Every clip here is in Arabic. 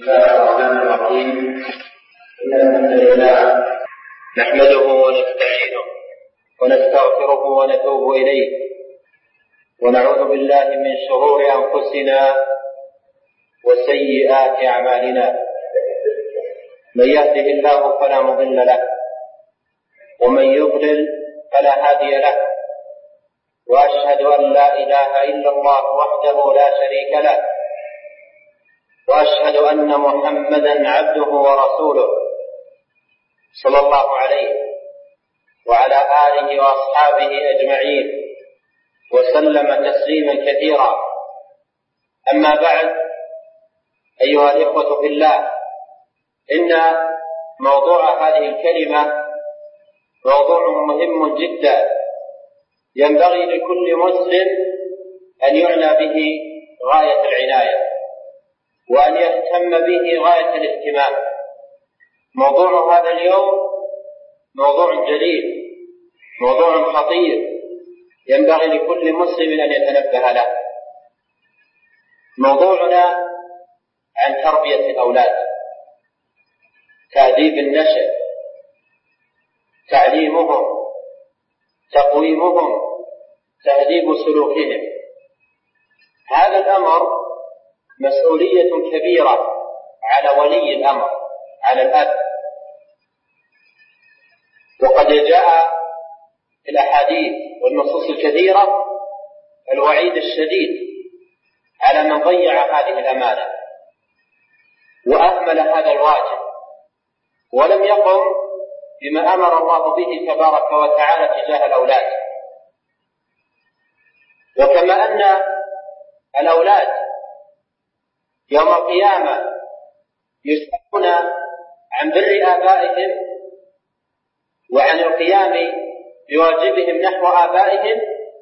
بسم الله الرحمن الرحيم. إن الحمد لله نحمده ونستعينه ونستغفره ونتوب إليه، ونعوذ بالله من شرور أنفسنا وسيئات أعمالنا. من يهده الله فلا مضل له، ومن يضلل فلا هادي له، وأشهد أن لا إله إلا الله وحده لا شريك له، وأشهد أن محمدا عبده ورسوله صلى الله عليه وعلى آله وأصحابه أجمعين وسلم تسليما كثيرا. أما بعد، أيها الإخوة في الله، إن موضوع هذه الكلمة موضوع مهم جدا، ينبغي لكل مسلم أن يعنى به غاية العناية وأن يهتم به غاية الاهتمام. موضوع هذا اليوم موضوع جليل، موضوع خطير، ينبغي لكل مسلم أن يتنبه له. موضوعنا عن تربية الأولاد، تأديب النشء، تعليمهم، تقويمهم، تهذيب سلوكهم. هذا الأمر مسؤولية كبيرة على ولي الأمر، على الأب. وقد جاء في الأحاديث والنصوص الكثيرة الوعيد الشديد على من ضيع هذه الأمانة وأهمل هذا الواجب ولم يقم بما أمر الله به تبارك وتعالى تجاه الأولاد. وكما أن الأولاد يوم القيامة يسألون عن بر آبائهم وعن القيام بواجبهم نحو آبائهم،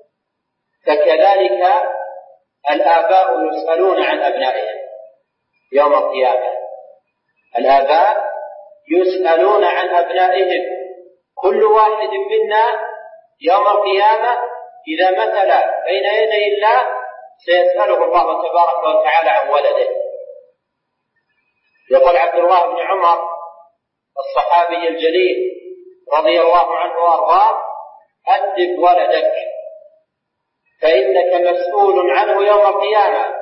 فكذلك الآباء يسألون عن أبنائهم يوم القيامة. الآباء يسألون عن أبنائهم. كل واحد منا يوم القيامة إذا مثل بين يدي الله سيسأله الله تبارك وتعالى عن ولده. يقول عبد الله بن عمر الصحابي الجليل رضي الله عنه وأرضاه: أدب ولدك فإنك مسؤول عنه يوم القيامة.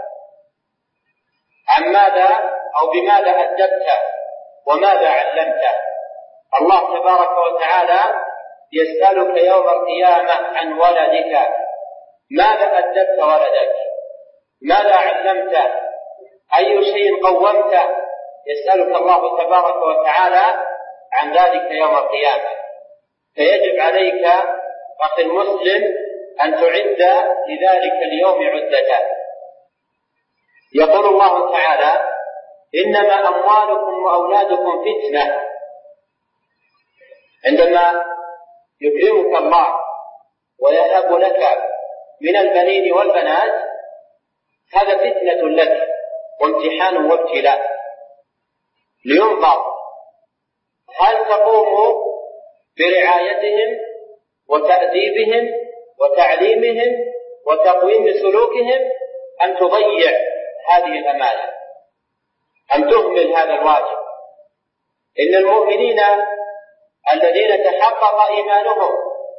عن ماذا أو بماذا أدبته وماذا علمته؟ الله تبارك وتعالى يسألك يوم القيامة عن ولدك. ماذا أدبت ولدك؟ ماذا علمته؟ أي شيء قومته؟ يسألك الله تبارك وتعالى عن ذلك يوم القيامة. فيجب عليك أخي المسلم أن تعد لذلك اليوم عدته. يقول الله تعالى: إنما أموالكم وأولادكم فتنة. عندما يكرمك الله ويهب لك من البنين والبنات، هذا فتنة لك وامتحان وابتلاء، لينظر هل تقوم برعايتهم وتأديبهم وتعليمهم وتقويم سلوكهم، أم تضيع هذه الأمانة، أم تهمل هذا الواجب. إن المؤمنين الذين تحقق إيمانهم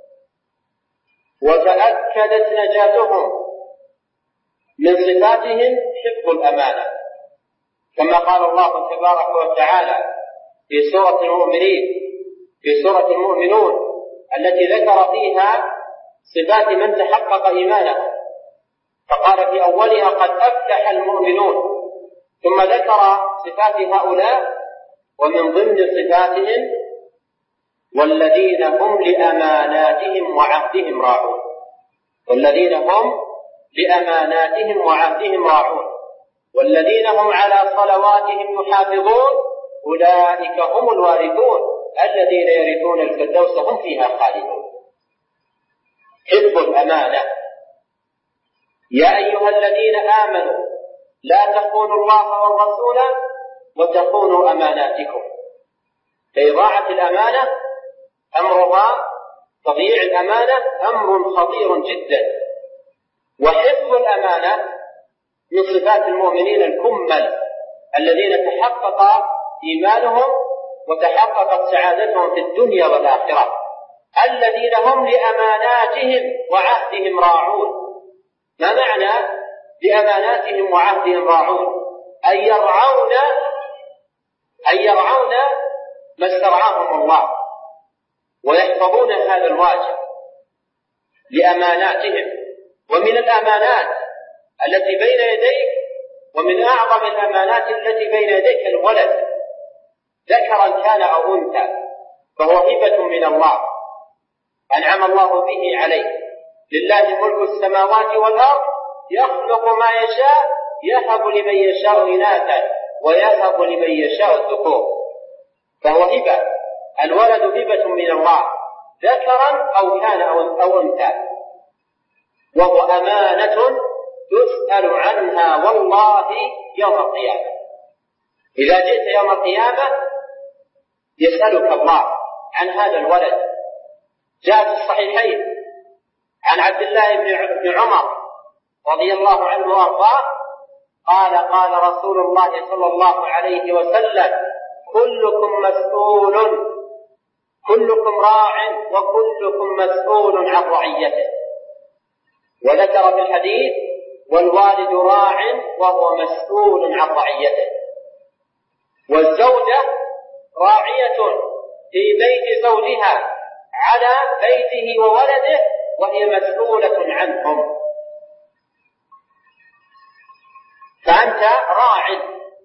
وتأكدت نجاتهم من صفاتهم حفظ الأمانة، كما قال الله تبارك وتعالى في سورة المؤمنين، في سورة المؤمنون التي ذكر فيها صفات من تحقق إيمانه، فقال في أولها: قد أفلح المؤمنون، ثم ذكر صفات هؤلاء ومن ضمن صفاتهم: والذين هم لأماناتهم وعهدهم راعون. والذين هم لأماناتهم وعهدهم راعون، والذين هم على صلواتهم يحافظون، أولئك هم الوارثون الذين يرثون الفردوس هم فيها خالدون. حفظ الأمانة. يا أيها الذين آمنوا لا تخونوا الله والرسول وتخونوا أماناتكم. فإضاعة الأمانة أمرها، تضييع الأمانة أمر خطير جدا. وحفظ الأمانة من صفات المؤمنين الكمل الذين تحقق إيمانهم وتحققت سعادتهم في الدنيا والآخرة، الذين هم لأماناتهم وعهدهم راعون. ما معنى لأماناتهم وعهدهم راعون؟ أن يرعون ما استرعاهم الله ويحفظون هذا الواجب لأماناتهم. ومن الأمانات التي بين يديك، ومن أعظم الأمانات التي بين يديك الولد، ذكرا كان أو أنثى، فهو هبة من الله أنعم الله به عليه. لله ملك السماوات والأرض يخلق ما يشاء يهب لمن يشاء إناثا ويهب لمن يشاء الذكور، فهو هبة. الولد هبة من الله ذكرا أو كان أو أنثى، وهو أمانة يسأل عنها والله يوم القيامة. إذا جئت يوم القيامة يسألك الله عن هذا الولد. جاء في الصحيحين عن عبد الله بن عمر رضي الله عنه وارضاه قال قال رسول الله صلى الله عليه وسلم: كلكم مسؤول، كلكم راع وكلكم مسؤول عن رعيته. وذكر في الحديث: والوالد راع وهو مسؤول عن رعيته. والزوجة راعية في بيت زوجها على بيته وولده وهي مسؤولة عنهم. فأنت راع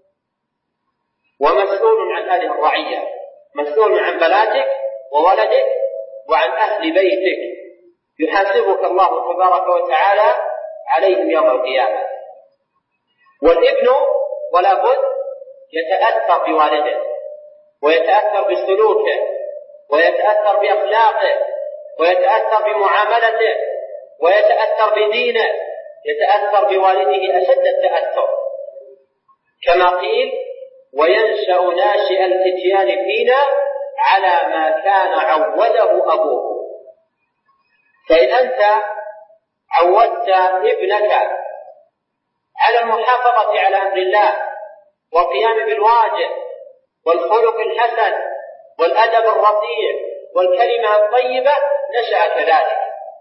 ومسؤول عن هذه الرعية، مسؤول عن بناتك وولدك وعن أهل بيتك، يحاسبك الله تبارك وتعالى عليهم يوم القيامة. والابن ولا بد يتأثر بوالده ويتأثر بسلوكه ويتأثر بأخلاقه ويتأثر بمعاملته ويتأثر بدينه، يتأثر بوالده أشد التأثر، كما قيل: وينشأ ناشئ الفتيان فينا على ما كان عوده أبوه. فإن أنت عودت ابنك على المحافظة على أمر الله والقيام بالواجب والخلق الحسن والأدب الرفيع والكلمة الطيبة، نشأ كذلك.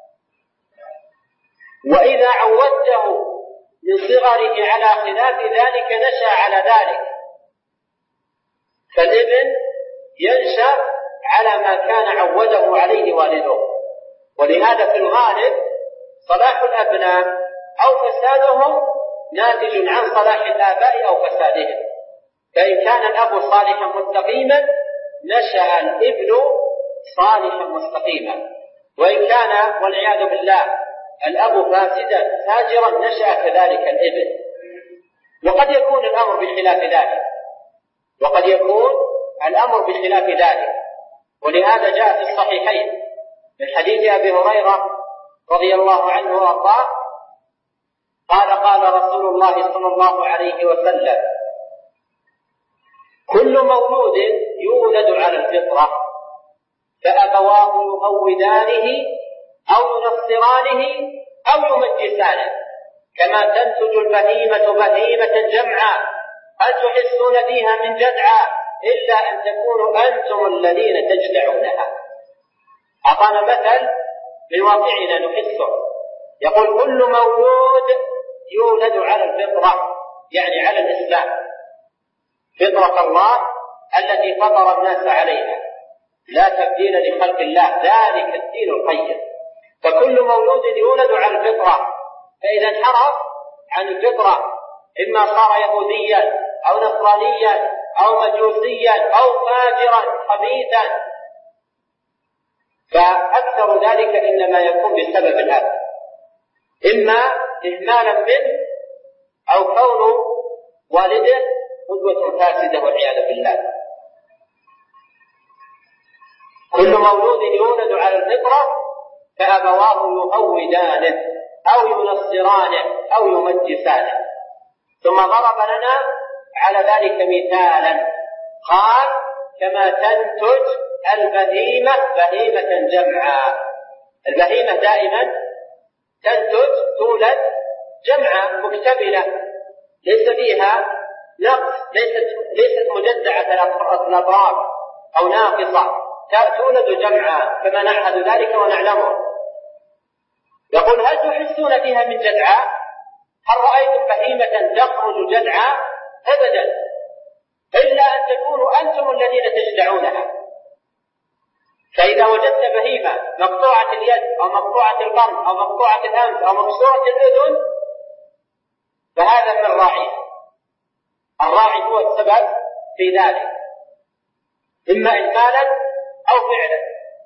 وإذا عودته من صغره على خلاف ذلك نشأ على ذلك. فالابن ينشأ على ما كان عوده عليه والده. ولهذا في الغالب صلاح الأبناء أو فسادهم ناتج عن صلاح الآباء أو فسادهم. فإن كان الأب صالحا مستقيما نشأ الابن صالحا مستقيما، وإن كان والعياذ بالله الأب فاسدا فاجرا نشأ كذلك الابن. وقد يكون الأمر بخلاف ذلك، وقد يكون الأمر بخلاف ذلك. ولهذا جاء في الصحيحين من حديث أبي هريرة رضي الله عنه وارضاه قال قال رسول الله صلى الله عليه وسلم: كل مولود يولد على الفطرة فأبواه يهودانه أو ينصرانه أو يمجسانه، كما تنتج البهيمة بهيمة جمعا هل تحسون فيها من جدعى إلا أن تكونوا أنتم الذين تجدعونها. أعطانا مثل من واقعنا نحسه، يقول: كل مولود يولد على الفطرة، يعني على الإسلام، فطرة الله التي فطر الناس عليها، لا تبديل لخلق الله، ذلك الدين القيم. فكل مولود يولد على الفطرة، فإذا انحرف عن الفطرة إما صار يهوديا أو نصرانيا أو مجوسيا أو فاجرا خبيثا، فأكثر ذلك إنما يكون بسبب الأب، إما إهمالا منه أو كون والده قدوة فاسدة والعياذ بالله. كل مولود يولد على الفطرة فأبواه يهودانه أو ينصرانه أو يمجسانه. ثم ضرب لنا على ذلك مثالا قال: كما تنتج البهيمة بهيمة جمعا. البهيمة دائما تنتج تولد جمعا مكتملة، ليس فيها نقص، ليست مجزعة الأطراف أو ناقصة، تولد جمعا كما نعهد ذلك ونعلمه. يقول هل تحسون فيها من جذعاء؟ هل رأيتم بهيمة تخرج جذعاء؟ أبدا، إلا أن تكونوا أنتم الذين تجدعونها. فإذا وجدت بهيمة مقطوعة اليد أو مقطوعة القرن أو مقطوعة الأنف أو مكسورة الأذن فهذا من الراعي. الراعي هو السبب في ذلك، إما إهمالا أو فعلا.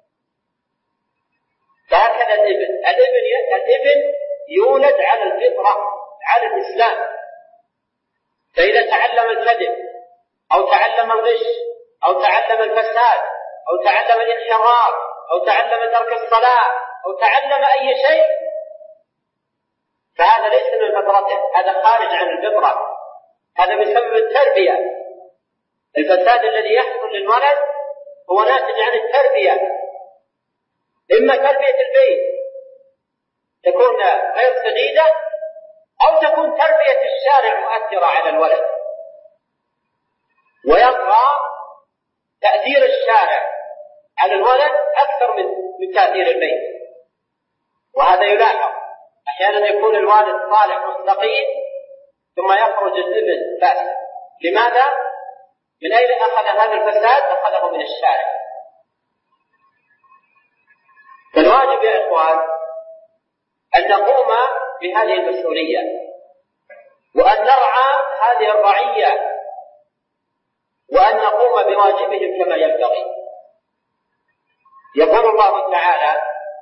فهكذا الابن يولد على الفطرة، على الإسلام. فإذا تعلم الكذب أو تعلم الغش أو تعلم الفساد أو تعلم الانحراف أو تعلم ترك الصلاة أو تعلم أي شيء فهذا ليس من فطرته، هذا خارج عن الفطرة، هذا بسبب التربية. الفساد الذي يحصل للولد هو ناتج عن التربية، إما تربية البيت تكون غير سديدة أو تكون تربية الشارع مؤثرة على الولد، ويبقى تأثير الشارع على الولد أكثر من تأثير البيت. وهذا يلاحظ أحيانا يكون الوالد صالح مستقيم ثم يخرج الابن فاسد. لماذا؟ من أين أخذ هذا الفساد؟ أخذه من الشارع. فالواجب يا إخوان أن نقوم بهذه المسؤولية وأن نرعى هذه الرعية وأن نقوم بواجبهم كما ينبغي. يقول الله تعالى: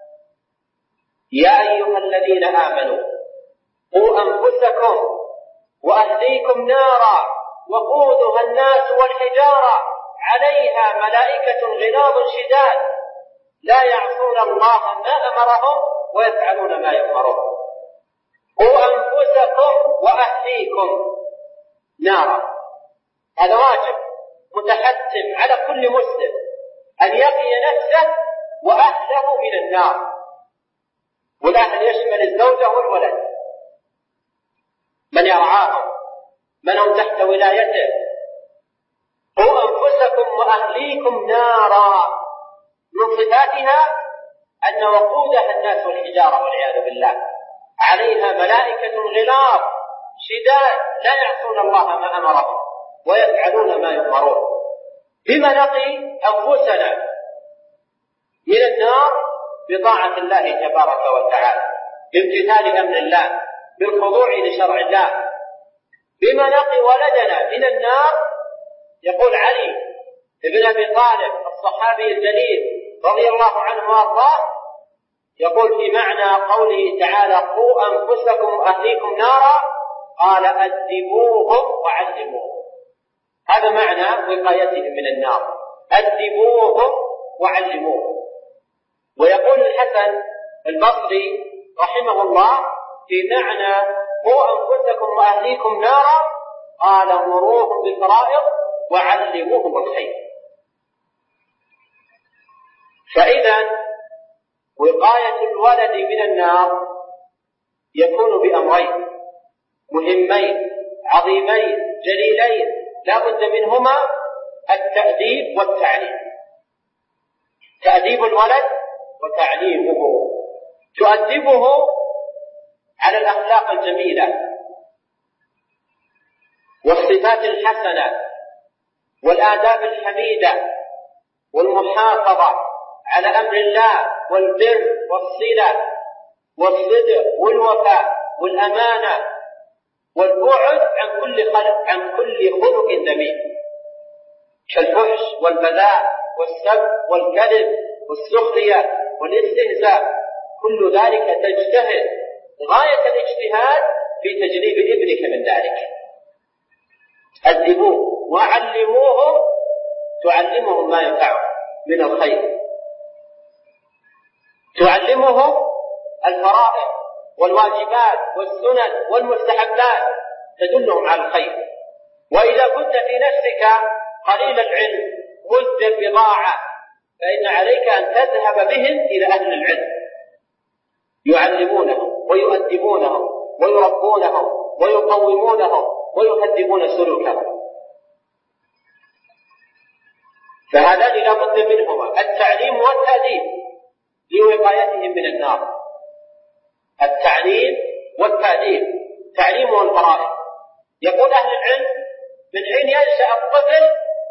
يا أيها الذين آمنوا قوا أنفسكم وأهليكم نارا وقودها الناس والحجارة عليها ملائكة غلاظ شداد لا يعصون الله ما أمرهم ويفعلون ما يؤمرون. قوا أنفسكم وأهليكم نارا، هذا واجب متحتم على كل مسلم أن يقي نفسه وأهله من النار، والأهل يشمل الزوجة والولد، من يرعاهم، من هم تحت ولايته. قوا أنفسكم وأهليكم نارا، من صفاتها أن وقودها الناس والحجارة والعياذ بالله، عليها ملائكة غلاظ شداد لا يعصون الله ما أمرهم ويفعلون ما يؤمرون. بما نقي أنفسنا من النار؟ بطاعة الله تبارك وتعالى، بامتثال أمر الله، بالخضوع لشرع الله. بما نقي ولدنا من النار؟ يقول علي ابن أبي طالب الصحابي الجليل رضي الله عنه وارضاه، يقول في معنى قوله تعالى: قوا أنفسكم وأهليكم نارا، قال: أدبوهم وعلموهم. هذا معنى وقايتهم من النار، أدبوهم وعلموهم. ويقول الحسن البصري رحمه الله في معنى قوا أنفسكم وأهليكم نارا، قال: مروهم بالفرائض وعلموهم الخير. فإذا وقاية الولد من النار يكون بأمرين مهمين عظيمين جليلين لا بد منهما: التأديب والتعليم. تأديب الولد وتعليمه، تؤدبه على الأخلاق الجميلة والصفات الحسنة والآداب الحميدة والمحافظة على أمر الله والبر والصلة والصدق والوفاء والأمانة والبعد عن كل خلق ذميم كالفحش والبذاء والسب والكذب والسخرية والاستهزاء. كل ذلك تجتهد غاية الاجتهاد في تجنيب ابنك من ذلك. أدبوه وعلموه، تعلمهم ما ينفعه من الخير، تعلمهم الفرائض والواجبات والسنن والمستحبات، تدلهم على الخير. وإذا كنت في نفسك قليل العلم مزد البضاعة فإن عليك أن تذهب بهم إلى أهل العلم، يعلمونهم ويؤدبونهم ويربونهم ويقومونهم ويهذبون سلوكهم. فهذان لا بد منهما، التعليم والتأديب لوقايتهم من النار. التعليم والتأديب، تعليم الفرائض. يقول أهل العلم من حين ينشأ الطفل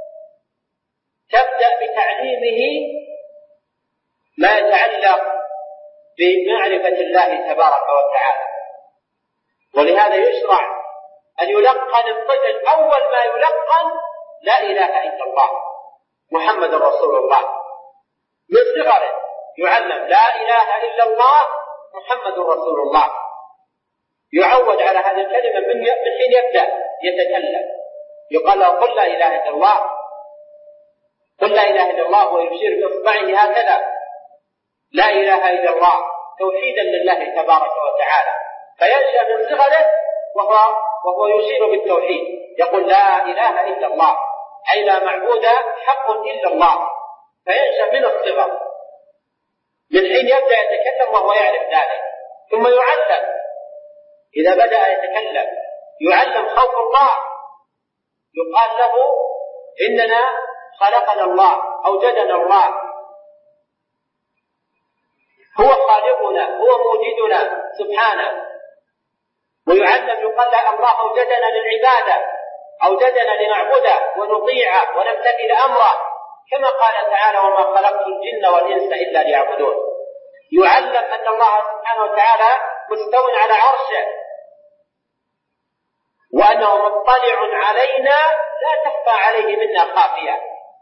تبدأ بتعليمه ما يتعلق بمعرفة الله تبارك وتعالى، ولهذا يشرع أن يلقن الطفل أول ما يلقن لا إله إلا الله محمد رسول الله، من صغره يعلم لا إله إلا الله محمد رسول الله، يعود على هذه الكلمة من حين يبدأ يتكلم. يقال له قل لا إله إلا الله، قل لا إله إلا الله، ويشير بإصبعه هكذا لا إله إلا الله توحيدا لله تبارك وتعالى، فينشأ من صغره وهو يشير بالتوحيد، يقول لا إله إلا الله أي لا معبود حق إلا الله، فينشأ من الصغر من حين يبدأ يتكلم وهو يعرف ذلك. ثم يعلم إذا بدأ يتكلم، يعلم خوف الله، يقال له إننا خلقنا الله، أوجدنا الله، هو خالقنا، هو موجدنا سبحانه، ويعلم يقال له الله أوجدنا للعبادة، أوجدنا لنعبده ونطيعه ونمتثل أمره، كما قال تعالى وما خلقت الجن والإنس إلا ليعبدون. يعلم أن الله سبحانه وتعالى مستو على عرشه، وأنه مطلع علينا لا تخفى عليه منا خافية.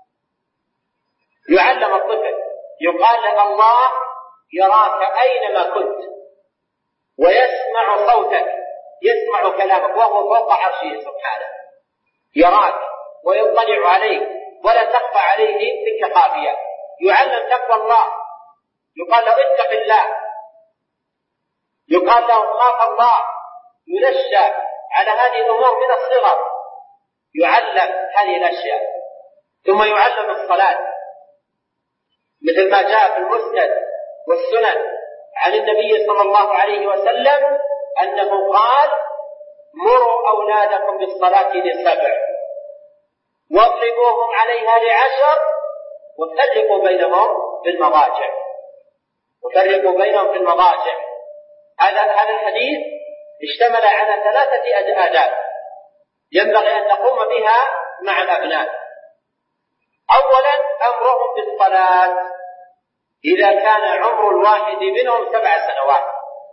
يعلم الطفل، يقال له الله يراك أينما كنت ويسمع صوتك، يسمع كلامك وهو فوق عرشه سبحانه، يراك ويطلع عليك ولا تخفى عليه منك خافية. يعلم تقوى الله، يقال له اتق الله، يقال له خاف الله، ينشأ على هذه الأمور من الصغر، يعلم هذه الأشياء. ثم يعلم الصلاة، مثل ما جاء في المسند والسنن عن النبي صلى الله عليه وسلم أنه قال مروا أولادكم بالصلاة ل7 واضربوهم عليها ل10 وفرقوا بينهم في المضاجع، وفرقوا بينهم في المضاجع. هذا الحديث اشتمل على 3 آداب ينبغي أن نقوم بها مع الأبناء. أولا أمرهم بالصلاة إذا كان عمر الواحد منهم 7 سنوات.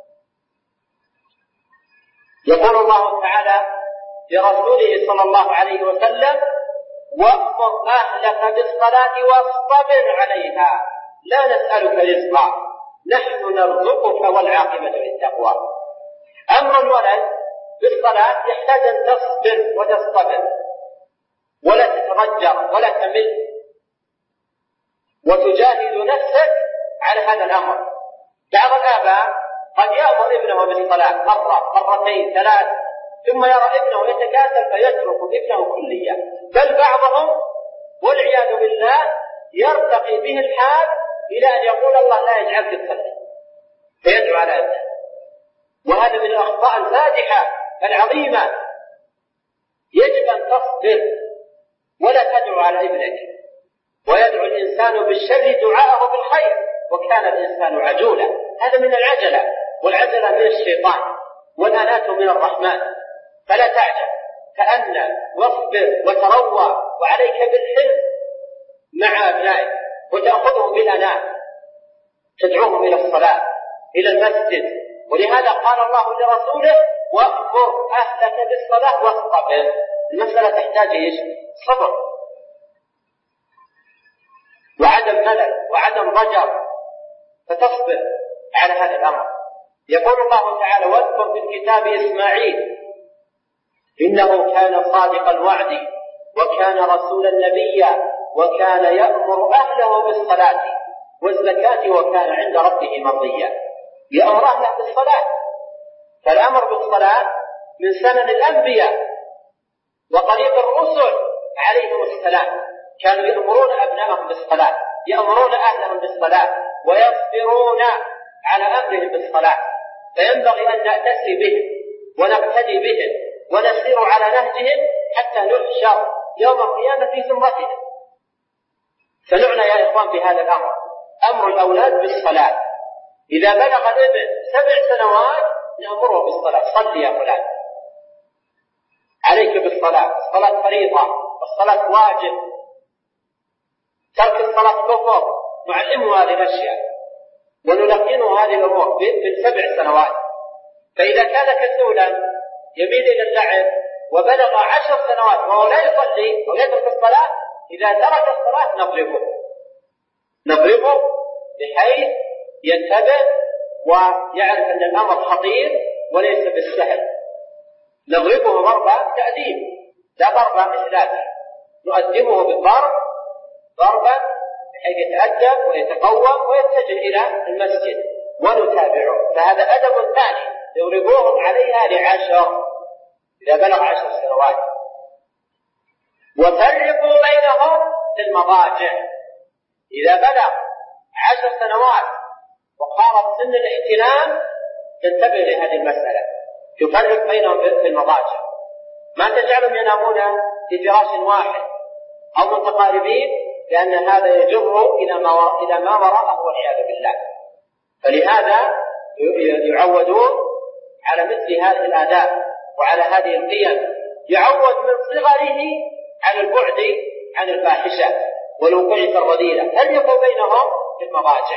يقول الله تعالى لرسوله صلى الله عليه وسلم وأمر أهلك بالصلاة واصطبر عليها لا نسألك رزقا نحن نرزقك والعاقبة للتقوى. أمر الولد بالصلاة يحتاج أن تصبر وتصطبر ولا تترجر ولا تمل، وتجاهد نفسك على هذا الأمر. بعض الآباء قد يأمر ابنه بالصلاة مرة مرتين 3 ثم يرى ابنه يتكاسل فيترك ابنه كليا، بل بعضهم والعياذ بالله يرتقي به الحال إلى أن يقول الله لا يجعلك تصلي فيدعو على ابنه. وهذا من الأخطاء الفادحة العظيمة. يجب أن تصبر ولا تدعو على ابنك، ويدعو الإنسان بالشر دعاءه بالخير وكان الإنسان عجولا. هذا من العجلة، والعجلة من الشيطان والأناة من الرحمن. فلا تعجل، تأنى واصبر وتروى، وعليك بالحلم مع أبنائك وتأخذهم بالأناة، تدعوهم إلى الصلاة إلى المسجد. ولهذا قال الله لرسوله وأمر أهلك بالصلاة واصطبر. المسألة تحتاج إيش؟ صبر وعدم ملل وعدم ضجر، فتصبر على هذا الأمر. يقول الله تعالى واذكر في الكتاب إسماعيل إنه كان صادق الوعد وكان رسولا نبيا وكان يأمر أهله بالصلاة والزكاة وكان عند ربه مرضيا. يأمر أهله بالصلاة، فالأمر بالصلاة من سنن الأنبياء وطريق الرسل عليهم السلام، كانوا يأمرون أبنائهم بالصلاة، يأمرون أهلهم بالصلاة ويصبرون على أمرهم بالصلاة. فينبغي أن نأتسي بهم ونقتدي بهم ونسير على نهجهم حتى نحشر يوم القيامة في زمرتهم. فنعنى يا إخوان بهذا الأمر، أمر الأولاد بالصلاة. إذا بلغ الابن 7 سنوات نأمره بالصلاة، صل يا فلان، عليك بالصلاة، الصلاة فريضة والصلاة واجب، ترك الصلاة كفر، نعلمه هذه الأشياء ونلقنه هذه الأمور ب7 سنوات. فإذا كان كسولا يميل إلى اللعب وبلغ 10 سنوات وهو لا يصلي أو يترك الصلاة، إذا ترك الصلاة نضربه بحيث ينتبه ويعرف أن الأمر خطير وليس بالسهل. نضربه ضربة تأديب، لا ضربة مثل هذا، نؤدبه بالضرب ضربا بحيث يتأدب ويتقوم ويتجه إلى المسجد ونتابعه. فهذا أدب ثاني يضربوهم عليها ل10 إذا بلغ 10 سنوات. وفرقوا بينهم في المضاجع، إذا بلغ 10 سنوات وقارب سن الاحتلام تنتبه لهذه المسألة، تفرق بينهم في المضاجع، ما تجعلهم ينامون في فراش واحد أو متقاربين، لأن هذا يجر إلى ما وراءه والعياذ بالله. فلهذا يعودون على مثل هذه الآداب وعلى هذه القيم، يعود من صغره على البعد عن الفاحشة والوقوع في الرذيلة. فرقوا بينهم في المضاجع،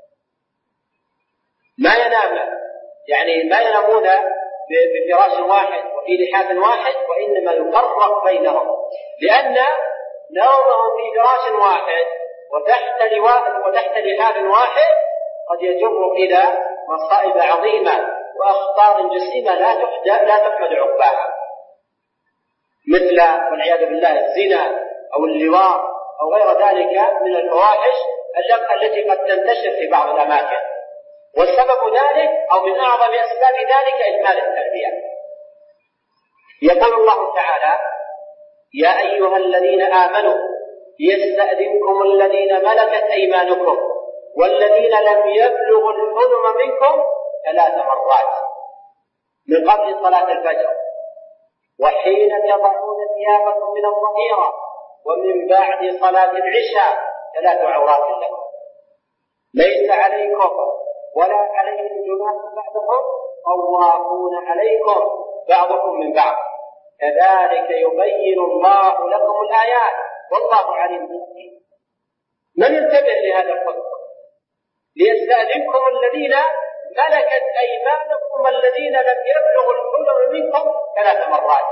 ما ينامون بفراش واحد وفي لحاف واحد، وإنما يفرق بينهم، لأن نومهم في فراش واحد وتحت لحاف واحد قد يجر إلى مصائب عظيمة وأخطار جسيمة لا تحمد عقباها، مثل والعياذ بالله الزنا أو اللواط أو غير ذلك من الفواحش التي قد تنتشر في بعض الأماكن. والسبب ذلك أو من أعظم أسباب ذلك إهمال التربية. يقول الله تعالى: يا أيها الذين آمنوا يستأذنكم الذين ملكت أيمانكم والذين لم يبلغوا الحلم منكم 3 مرات من قبل صلاة الفجر وحين تضعون ثيابكم من الظهيرة ومن بعد صلاة العشاء 3 عورات لكم ليس عليكم ولا عليهم جناح بعضهم طوافون عليكم بعضكم من بعض كذلك يبين الله لكم الآيات والله عليم حكيم. من ينتبه لهذا الحكم؟ ليستأذنكم الذين ملكت أيمانكم الذين لم يبلغوا الحلم منكم 3 مرات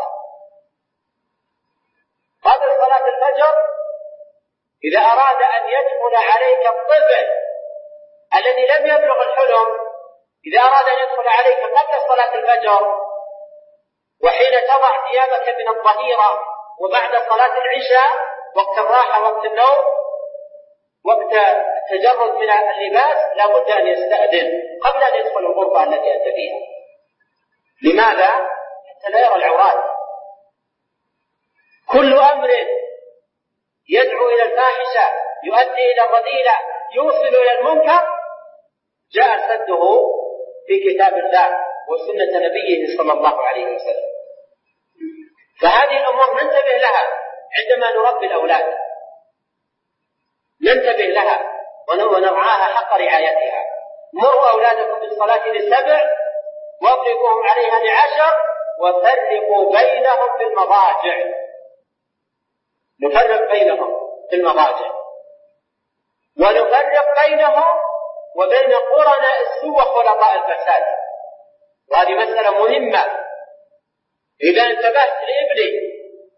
قبل صلاة الفجر. إذا أراد أن يدخل عليك الطفل الذي لم يبلغ الحلم، إذا أراد أن يدخل عليك قبل صلاة الفجر وحين تضع ثيابك من الظهيرة وبعد صلاة العشاء وقت الراحة وقت النوم وقت التجرد من اللباس، لا بد أن يستأذن قبل أن يدخل الغرفة التي أنت فيها. لماذا؟ حتى لا يرى العورات. كل أمر يدعو إلى الفاحشة يؤدي إلى الرذيلة يوصل إلى المنكر جاء سده في كتاب الله وسنة نبيه صلى الله عليه وسلم. فهذه الأمور ننتبه لها عندما نربي الأولاد، ننتبه لها ونرعاها حق رعايتها. مروا أولادكم بالصلاة ل7 واضربوهم عليها ل10 وفرقوا بينهم في المضاجع. نفرق بينهم في المضاجع ونفرق بينهم وبين قرناء السوء وخلطاء الفساد. وهذه مسألة مهمة. إذا انتبهت لابني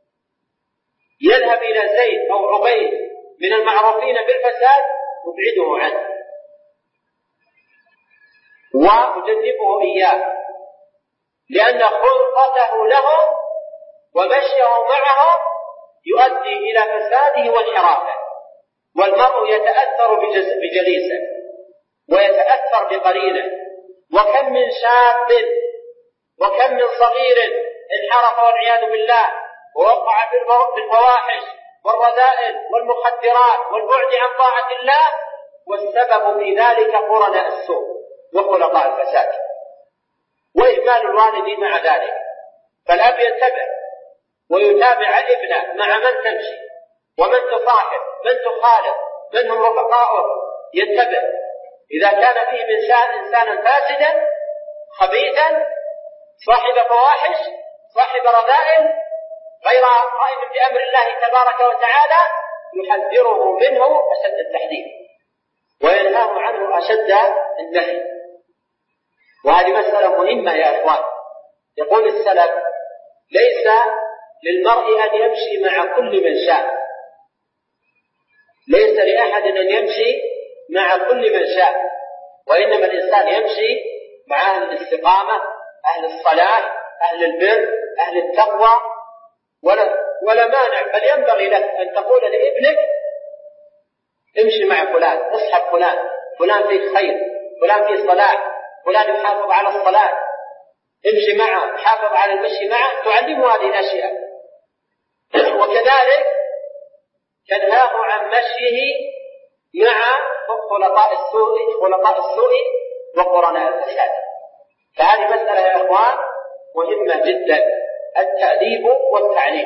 يذهب إلى زيد أو عبيد من المعروفين بالفساد أبعده عنه وأجنبه إياه، لأن خلطته لهم ومشيه معهم يؤدي إلى فساده وانحرافه. والمرء يتأثر بجليسه ويتأثر بقرينه. وكم من شاب وكم من صغير انحرف والعياذ بالله ووقع في الفواحش والرذائل والمخدرات والبعد عن طاعة الله، والسبب في ذلك قرناء السوء وخلطاء الفساد وإهمال الوالدين مع ذلك. فالأب ينتبه ويتابع ابنه مع من تمشي ومن تصاحب، من تخالف، من هم رفقاؤه، ينتبه. إذا كان فيه إنسانا فاسدا خبيثا صاحب فواحش صاحب رذائل غير قائم بأمر الله تبارك وتعالى يحذره منه أشد التحذير وينهاه عنه أشد النهي. وهذه مسألة مهمة يا إخوان. يقول السلف: ليس للمرء أن يمشي مع كل من شاء، ليس لأحد أن يمشي مع كل من شاء، وإنما الإنسان يمشي مع أهل الاستقامة، أهل الصلاح، أهل البر، أهل التقوى، ولا مانع. بل ينبغي لك أن تقول لابنك: امشي مع فلان، اصحب فلان، فلان فيه خير، فلان فيه صلاح، فلان يحافظ على الصلاة، امشي معه، حافظ على المشي معه، تعلمه هذه الأشياء. وكذلك تنهاه عن مشيه مع خلطاء السوء وقرناء الفساد. فهذه مسألة يا إخوان مهمة جدا، التأديب والتعليم.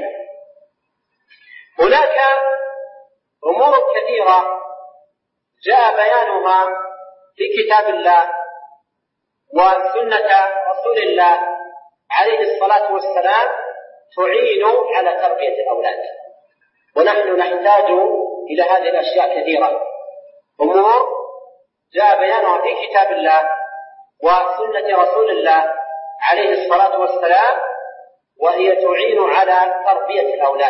هناك أمور كثيرة جاء بيانها في كتاب الله وسنة رسول الله عليه الصلاة والسلام تعين على تربية الأولاد، ونحن نحتاج إلى هذه الأشياء كثيرة. أمور جاء بيانها في كتاب الله وسنة رسول الله عليه الصلاة والسلام وهي تعين على تربية الأولاد.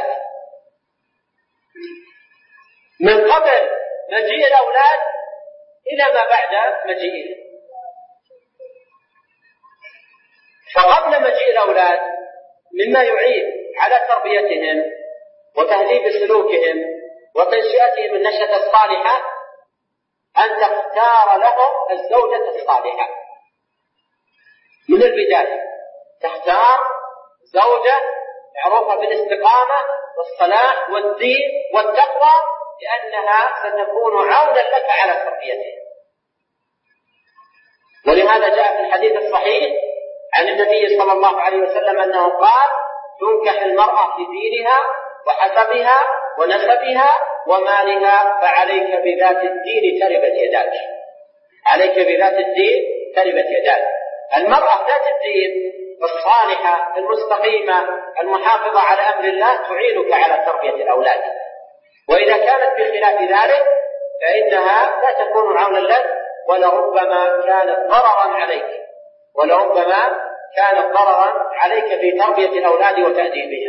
من قبل مجيء الأولاد إلى ما بعد مجيئهم. فقبل مجيء الأولاد مما يعين على تربيتهم وتهذيب سلوكهم وتنشئتهم النشأة الصالحة أن تختار لهم الزوجة الصالحة من البداية. تختار زوجة معروفة بالاستقامة والصلاح والدين والتقوى، لأنها ستكون عونا لك على تربيتهم. ولهذا جاء في الحديث الصحيح عن النبي صلى الله عليه وسلم أنه قال: تنكح المرأة في دينها وحسبها ونسبها ومالها، فعليك بذات الدين تربت يداك. عليك بذات الدين تربت يداك. المرأة ذات الدين الصالحة المستقيمة المحافظة على أمر الله تعينك على تربية الأولاد. وإذا كانت بخلاف ذلك فإنها لا تكون عونا لك، ولربما كانت ضررا عليك في تربية الأولاد وتأديبهم.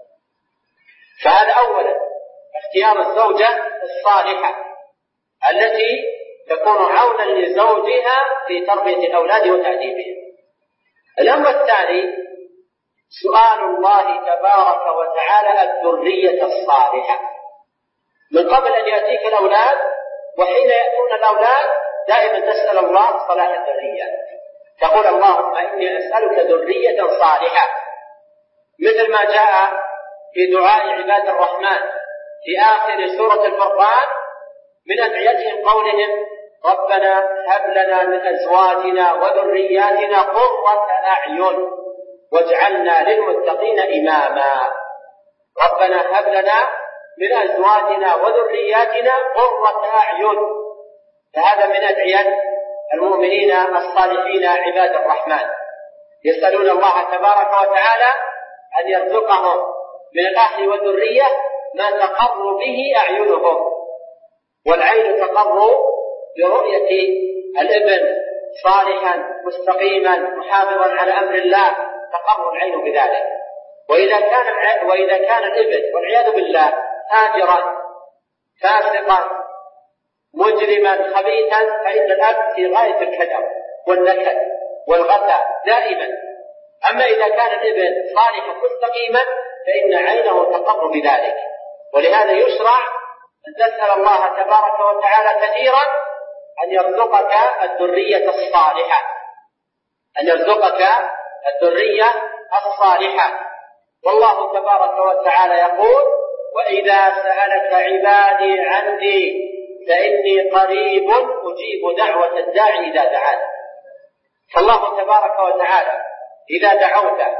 فهذا أولا اختيار الزوجة الصالحة التي تكون عونا لزوجها في تربية الأولاد وتأديبهم. الأمر الثاني سؤال الله تبارك وتعالى الذرية الصالحة. من قبل أن يأتيك الأولاد وحين يأتون الأولاد دائما تسأل الله صلاح الذرية، تقول: اللهم إني أسألك ذرية صالحة، مثل ما جاء في دعاء عباد الرحمن في آخر سورة الفرقان من أدعيتهم قولهم: ربنا هب لنا من أزواجنا وذرياتنا قرة أعين واجعلنا للمتقين إماما. ربنا هب لنا من أزواجنا وذرياتنا قرة أعين. فهذا من أدعية المؤمنين الصالحين عباد الرحمن، يسألون الله تبارك وتعالى أن يرزقهم من الأهل والذرية ما تقر به أعينهم. والعين تقر برؤية الابن صالحا مستقيما محافظا على أمر الله، تقر العين بذلك. وإذا كان الابن والعياذ بالله فاجرا فاسقا مجرما خبيثا فإن الأب في غاية الكدر والنكد والغثى دائما. أما إذا كان الابن صالحا مستقيما فإن عينه تقر بذلك. ولهذا يشرع أن تسأل الله تبارك وتعالى كثيرا أن يرزقك الذرية الصالحة، أن يرزقك الذرية الصالحة. والله تبارك وتعالى يقول: وإذا سألك عبادي عني فإني قريب أجيب دعوة الداعي إذا دعان. فالله تبارك وتعالى إذا دعوت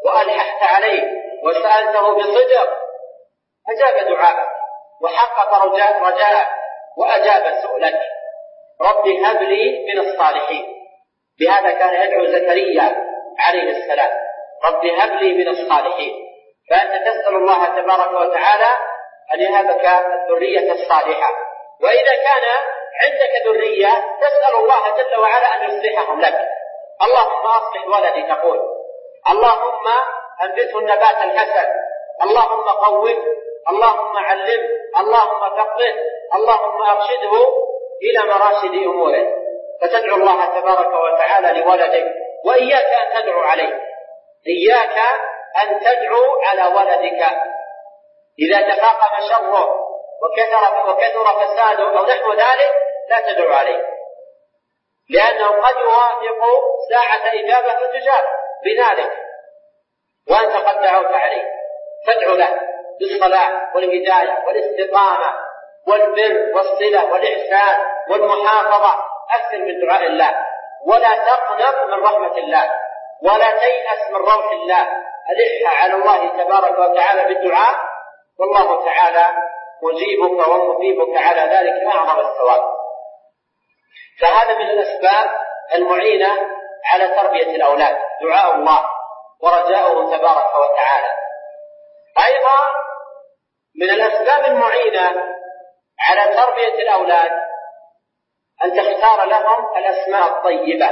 وألححت عليه وسألته بصدق أجاب دعاءك وحقق رجاءك وأجاب سؤلك. رب هب لي من الصالحين. بهذا كان يدعو زكريا عليه السلام، رب هب لي من الصالحين. فأنت تسأل الله تبارك وتعالى أن يهبك الذرية الصالحة، وإذا كان عندك ذرية تسأل الله جل وعلا أن يصلحهم لك. اللهم أصلح ولدي تقول، اللهم أنبته النبات الحسن، اللهم قومه، اللهم علمه، اللهم فقهه، اللهم أرشده إلى مراشد أموره. فتدعو الله تبارك وتعالى لولدك، وإياك أن تدعو عليه، إياك أن تدعو على ولدك. إذا تفاقم شره وكثر فساده أو نحو ذلك لا تدعو عليه، لأنه قد يوافق ساعة إجابة فتجاب بذلك وأنت قد دعوت عليه. فادعو له بالصلاح والهداية والاستقامة والبر والصلة والإحسان والمحافظة. أكثر من دعاء الله، ولا تقنط من رحمة الله، ولا تيأس من روح الله. ألح على الله تبارك وتعالى بالدعاء، والله تعالى مجيبك ومثيبك على ذلك أعظم الثواب. فهذا من الأسباب المعينة على تربية الأولاد، دعاء الله ورجاؤه تبارك وتعالى. أيضا من الأسباب المعينة على تربية الأولاد أن تختار لهم الأسماء الطيبة،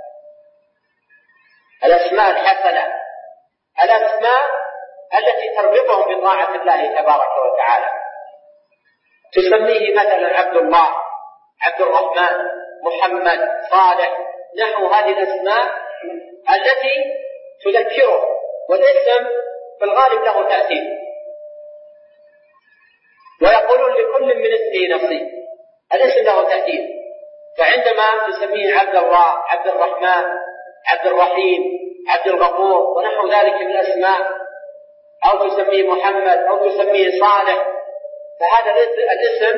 الأسماء الحسنة، الأسماء التي تربطهم بطاعة الله تبارك وتعالى. تسميه مثلا عبد الله، عبد الرحمن، محمد، صالح، نحو هذه الأسماء التي تذكره، والاسم في الغالب له تأثير. ويقولون لكل من اسمه نصيب، الاسم له تأثير. فعندما تسميه عبد الله، عبد الرحمن، عبد الرحيم، عبد الغفور ونحو ذلك من الأسماء، أو تسميه محمد أو تسميه صالح، فهذا الاسم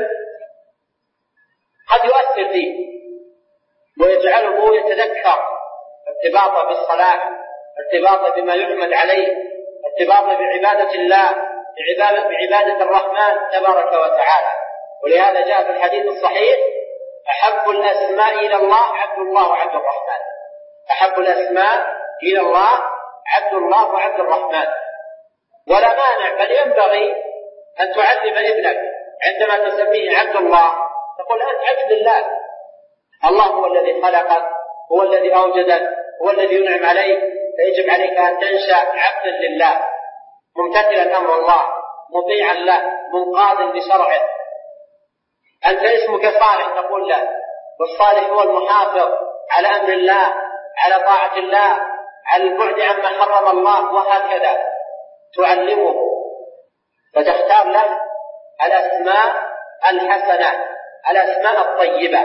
قد يؤثر فيه ويجعله يتذكر ارتباطه بالصلاة، ارتباطه بما يحمد عليه، ارتباطه بعبادة الله، بعبادة الرحمن تبارك وتعالى. ولهذا جاء في الحديث الصحيح: أحب الأسماء إلى الله عبد الله وعبد الرحمن. أحب الأسماء إلى الله عبد الله وعبد الرحمن. ولا مانع، بل ينبغي أن تعلم ابنك عندما تسميه عبد الله تقول أنت عبد الله. الله هو الذي خلقك، هو الذي أوجدك، هو الذي ينعم عليك، فيجب عليك أن تنشأ عبدا لله، ممتثلا أمر الله، مطيعا له، منقادا لشرعه. أنت اسمك صالح تقول له، والصالح هو المحافظ على أمر الله، على طاعة الله، على البعد عما حرم الله، وهكذا تعلمه. فتختار له الأسماء الحسنة، الأسماء الطيبة.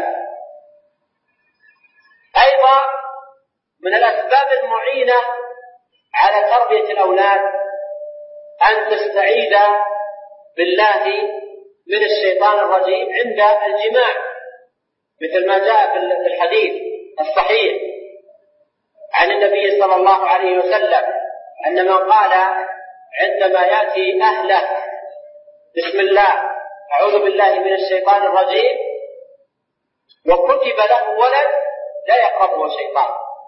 أيضا من الأسباب المعينة على تربية الأولاد أن تستعيذ بالله من الشيطان الرجيم عند الجماع، مثل ما جاء في الحديث الصحيح عن النبي صلى الله عليه وسلم أن من قال عندما يأتي أهله: بسم الله، أعوذ بالله من الشيطان الرجيم، وكتب له ولد لا يقربه شيطان.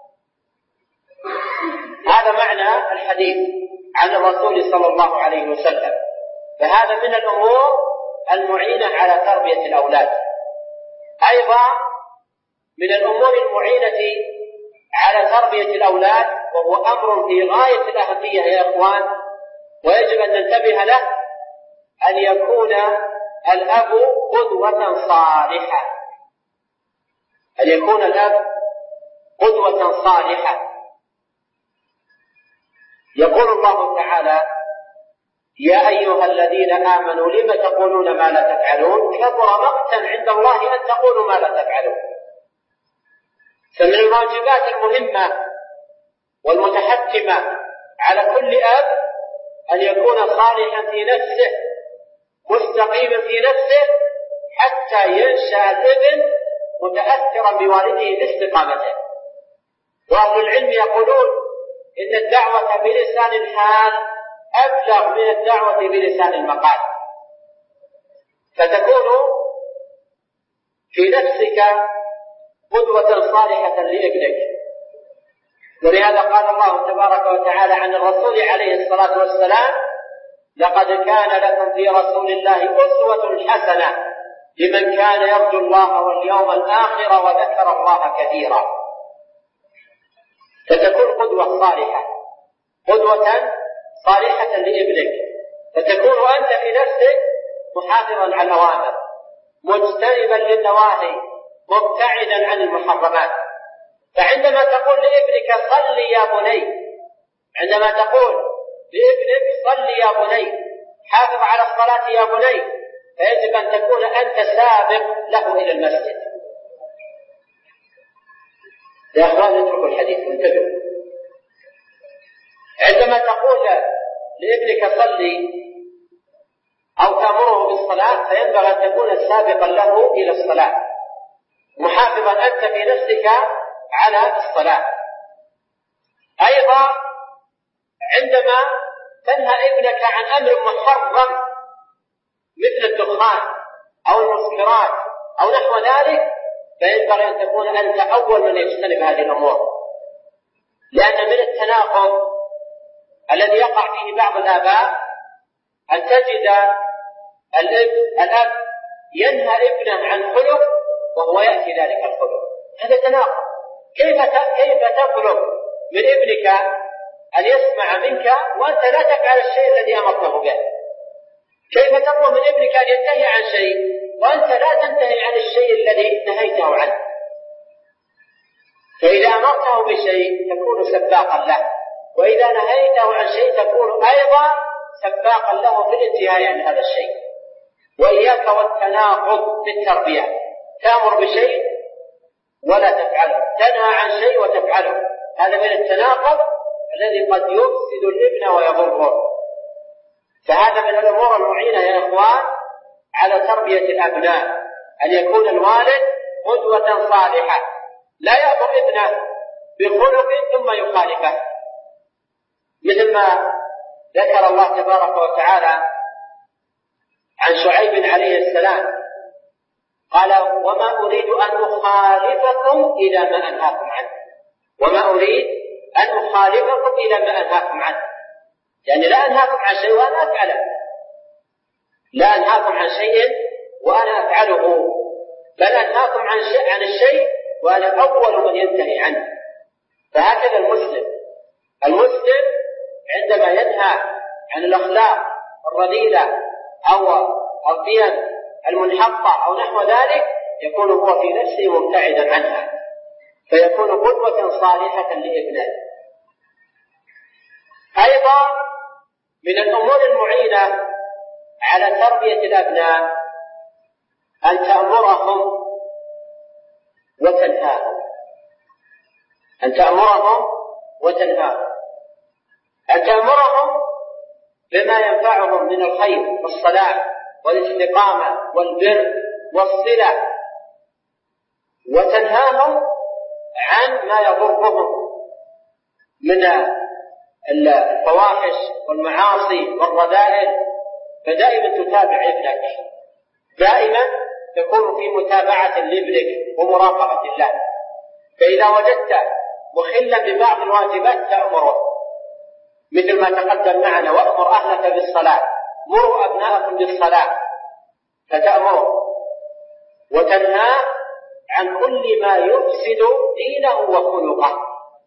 هذا معنى الحديث عن الرسول صلى الله عليه وسلم. فهذا من الأمور المعينة على تربية الأولاد. أيضا من الأمور المعينة على تربية الأولاد، وهو أمر في غاية الأهمية يا إخوان، ويجب أن ننتبه له، أن يكون الأب قدوة صالحة. أن يكون الأب قدوة صالحة. يقول الله تعالى: يا أيها الذين آمنوا لم تقولون ما لا تفعلون، كبر مقتا عند الله أن تقولوا ما لا تفعلون. فمن الواجبات المهمة والمتحتمة على كل أب أن يكون صالحا في نفسه، مستقيما في نفسه، حتى ينشأ الابن متأثرا بوالده باستقامته. وأهل العلم يقولون إن الدعوة بلسان الحال أبلغ من الدعوة بلسان المقال، فتكون في نفسك قدوة صالحة لابنك. ولهذا قال الله تبارك وتعالى عن الرسول عليه الصلاة والسلام: لقد كان لكم في رسول الله أسوة حسنة لمن كان يرجو الله واليوم الآخر وذكر الله كثيرا. فتكون قدوة صالحة لابنك، فتكون أنت في نفسك محافظا على الأوامر، مجتنبا للنواهي، مبتعدا عن المحرمات. فعندما تقول لابنك صل يا بني، عندما تقول لابنك صل يا بني، حافظ على الصلاة يا بني، فيجب أن تكون أنت سابق له إلى المسجد. يا أخوان اتركوا الحديث وانتبهوا. عندما تقول لابنك صلي أو تأمره بالصلاة فينبغي أن تكون سابقا له إلى الصلاة، محافظا أنت في نفسك على الصلاة. أيضا عندما تنهى ابنك عن أمر محرم مثل الدخان أو المسكرات أو نحو ذلك، فينبغي أن تكون أنت أول من يجتنب هذه الأمور، لأن من التناقض الذي يقع فيه بعض الآباء أن تجد الأب ينهى ابنه عن خلق وهو يأتي ذلك الخلق. هذا تناقض. كيف تطلب من ابنك أن يسمع منك وأنت لا تفعل الشيء الذي أمرته به؟ كيف تطلب من ابنك أن ينتهي عن شيء وأنت لا تنتهي عن الشيء الذي نهيته عنه؟ فإذا أمرته بشيء تكون سباقا له، وإذا نهيته عن شيء تكون أيضا سباقا له في الانتهاء عن هذا الشيء. وإياك والتناقض في التربية، تأمر بشيء ولا تفعله، تنهى عن شيء وتفعله، هذا من التناقض الذي قد يفسد الابن ويضره. فهذا من الأمور المعينة يا إخوان على تربية الأبناء، أن يكون الوالد قدوة صالحة، لا يأمر ابنه بخلق ثم يخالفه، مثل ما ذكر الله تبارك وتعالى عن شعيب عليه السلام، قال: وما أريد أن أخالفكم إلى ما أنهاكم عنه. وما أريد أن أخالفكم إلى ما أنهاكم عنه، يعني لا أنهاكم عن شيء وأنا أفعله، لا أنهاكم عن شيء وأنا أفعله، بل أنهاكم عن الشيء وأنا أول من ينتهي عنه. فهكذا المسلم عندما ينهى عن الأخلاق الرذيلة أو القيم المنحطة أو نحو ذلك يكون هو في نفسه مبتعدا عنها، فيكون قدوة صالحة لابنه. أيضا من الأمور المعينة على تربية الأبناء أن تأمرهم وتنهاهم، أن تأمرهم وتنهاهم، أن تأمرهم بما ينفعهم من الخير والصلاح والاستقامة والبر والصلة، وتنهاهم عن ما يضرهم من الفواحش والمعاصي والرذائل. فدائما تتابع ابنك، دائما تكون في متابعة لابنك ومراقبة الله. فإذا وجدت مخلا ببعض الواجبات تأمره، مثل ما تقدم معنا: وأمر أهلك بالصلاة، مروا أبناءكم بالصلاة، فتأمره وتنهى عن كل ما يفسد دينه وخلقه،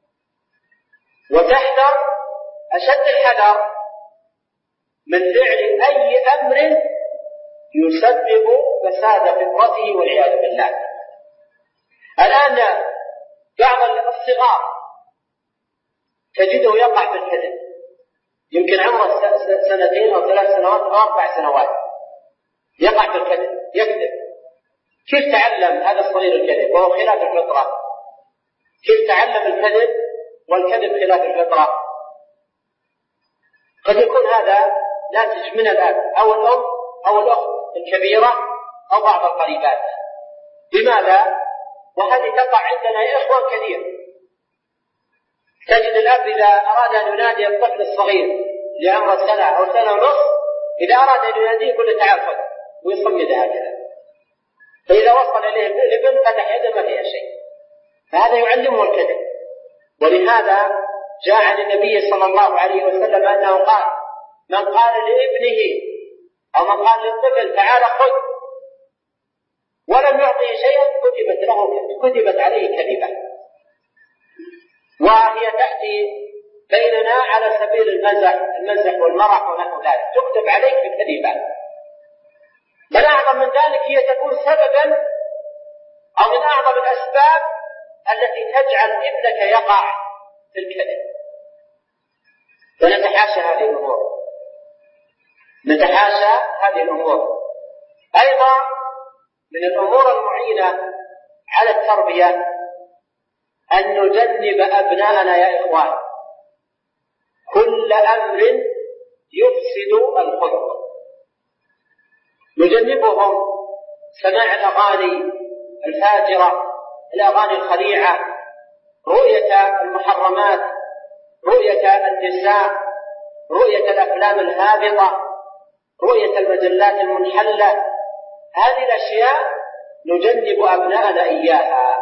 وتحذر أشد الحذر من فعل أي أمر يسبب فساد فطرته والعياذ بالله. الآن بعض الصغار تجده يقع في الكذب، يمكن عمره 2 أو 3 سنوات أو 4 سنوات يقع في الكذب، يكذب. كيف تعلم هذا الصغير الكذب وهو خلاف الفطرة؟ كيف تعلم الكذب والكذب خلاف الفطرة؟ قد يكون هذا ناتج من الأب أو الأم أو الأخت الكبيرة أو بعض القريبات. لماذا؟ وهذه تقع عندنا يا إخوان كثير. تجد الأب إذا أراد أن ينادي الطفل الصغير لعمره سنة أو سنة ونصف، إذا أراد أن يناديه يقول له تعال خذ ويصمد هكذا، فإذا وصل إليه الابن فتح يده ما فيها شيء، فهذا يعلمه الكذب. ولهذا جاء عن النبي صلى الله عليه وسلم أنه قال: من قال لابنه أو من قال للطفل تعال خذ ولم يعطيه شيئا كتبت عليه كذبة، وهي تأتي بيننا على سبيل المزح والمرح ونحو ذلك، تكتب عليك بكذبة. بل أعظم من ذلك هي تكون سببا أو من أعظم الأسباب التي تجعل ابنك يقع في الكذب. ونتحاشى هذه الأمور، نتحاشى هذه الأمور. أيضا من الأمور المعينة على التربية أن نجنب أبناءنا يا إخوان كل أمر يفسد الخلق، نجنبهم سماع الأغاني الفاجرة، الأغاني الخليعة، رؤية المحرمات، رؤية النساء، رؤية الأفلام الهابطة، رؤية المجلات المنحلة. هذه الأشياء نجنب أبناءنا إياها.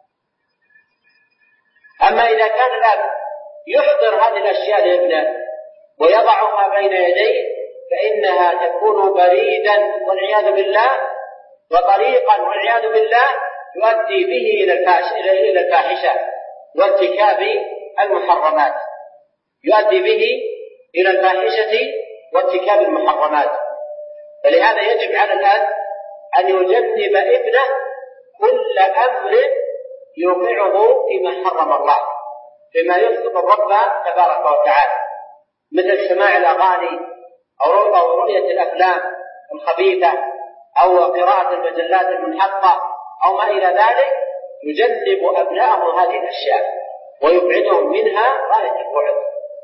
أما إذا كان الأب يحضر هذه الأشياء لابنه ويضعها بين يديه فإنها تكون بريدا والعياذ بالله، وطريقا والعياذ بالله يؤدي به إلى الفاحشة وارتكاب المحرمات، يؤدي به إلى الفاحشة وارتكاب المحرمات. فلهذا يجب على الأب أن يجنب ابنه كل أمر يوقعه فيما حرم الله، بما يغضب الرب تبارك وتعالى، مثل سماع الأغاني أو رؤية الأفلام الخبيثة أو قراءة المجلات المنحطة أو ما إلى ذلك. يجنب أبنائه هذه الأشياء ويبعدهم منها غاية البعد.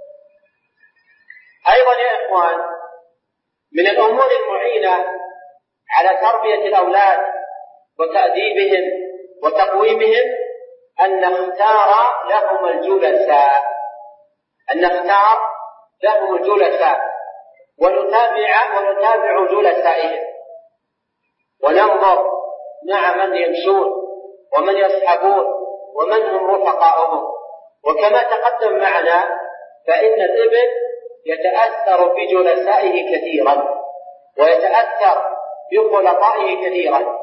أيضا يا إخوان من الأمور المعينة على تربية الأولاد وتأديبهم وتقويمهم أن نختار لهم الجلساء ونتابع جلسائهم، وننظر مع من يمشون ومن يصحبون ومن هم رفقاؤهم. وكما تقدم معنا فإن الابن يتأثر بجلسائه كثيرا ويتأثر بخلطائه كثيرا،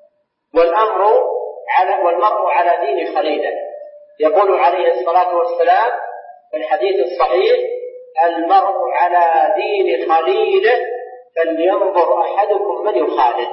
والمرء على دين خليله. يقول عليه الصلاة والسلام في الحديث الصحيح: المرء على دين خليله فلينظر أحدكم من يخالل.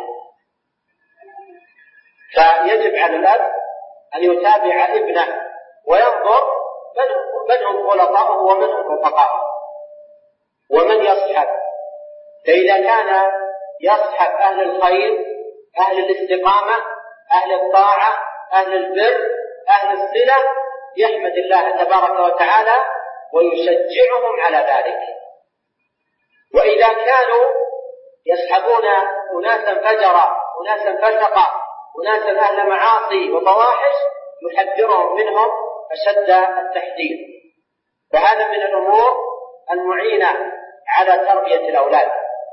فيجب على الأب أن يتابع ابنه وينظر من هم خلطاؤه ومن هم رفقاؤه ومن يصحب. فإذا كان يصحب أهل الخير، أهل الاستقامة، أهل الطاعة، أهل البر، أهل الصلة، يحمد الله تبارك وتعالى ويشجعهم على ذلك. وإذا كانوا يصحبون أناسا فجرا، أناسا فسقا، أناسا أهل معاصي وفواحش، يحذرهم منهم أشد التحذير. فهذا من الأمور المعينة على تربية الأولاد.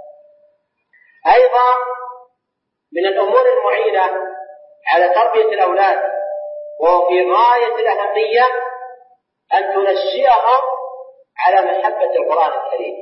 أيضا من الأمور المعينة على تربية الأولاد وفي غاية الأهمية أن تنشئهم على محبة القرآن الكريم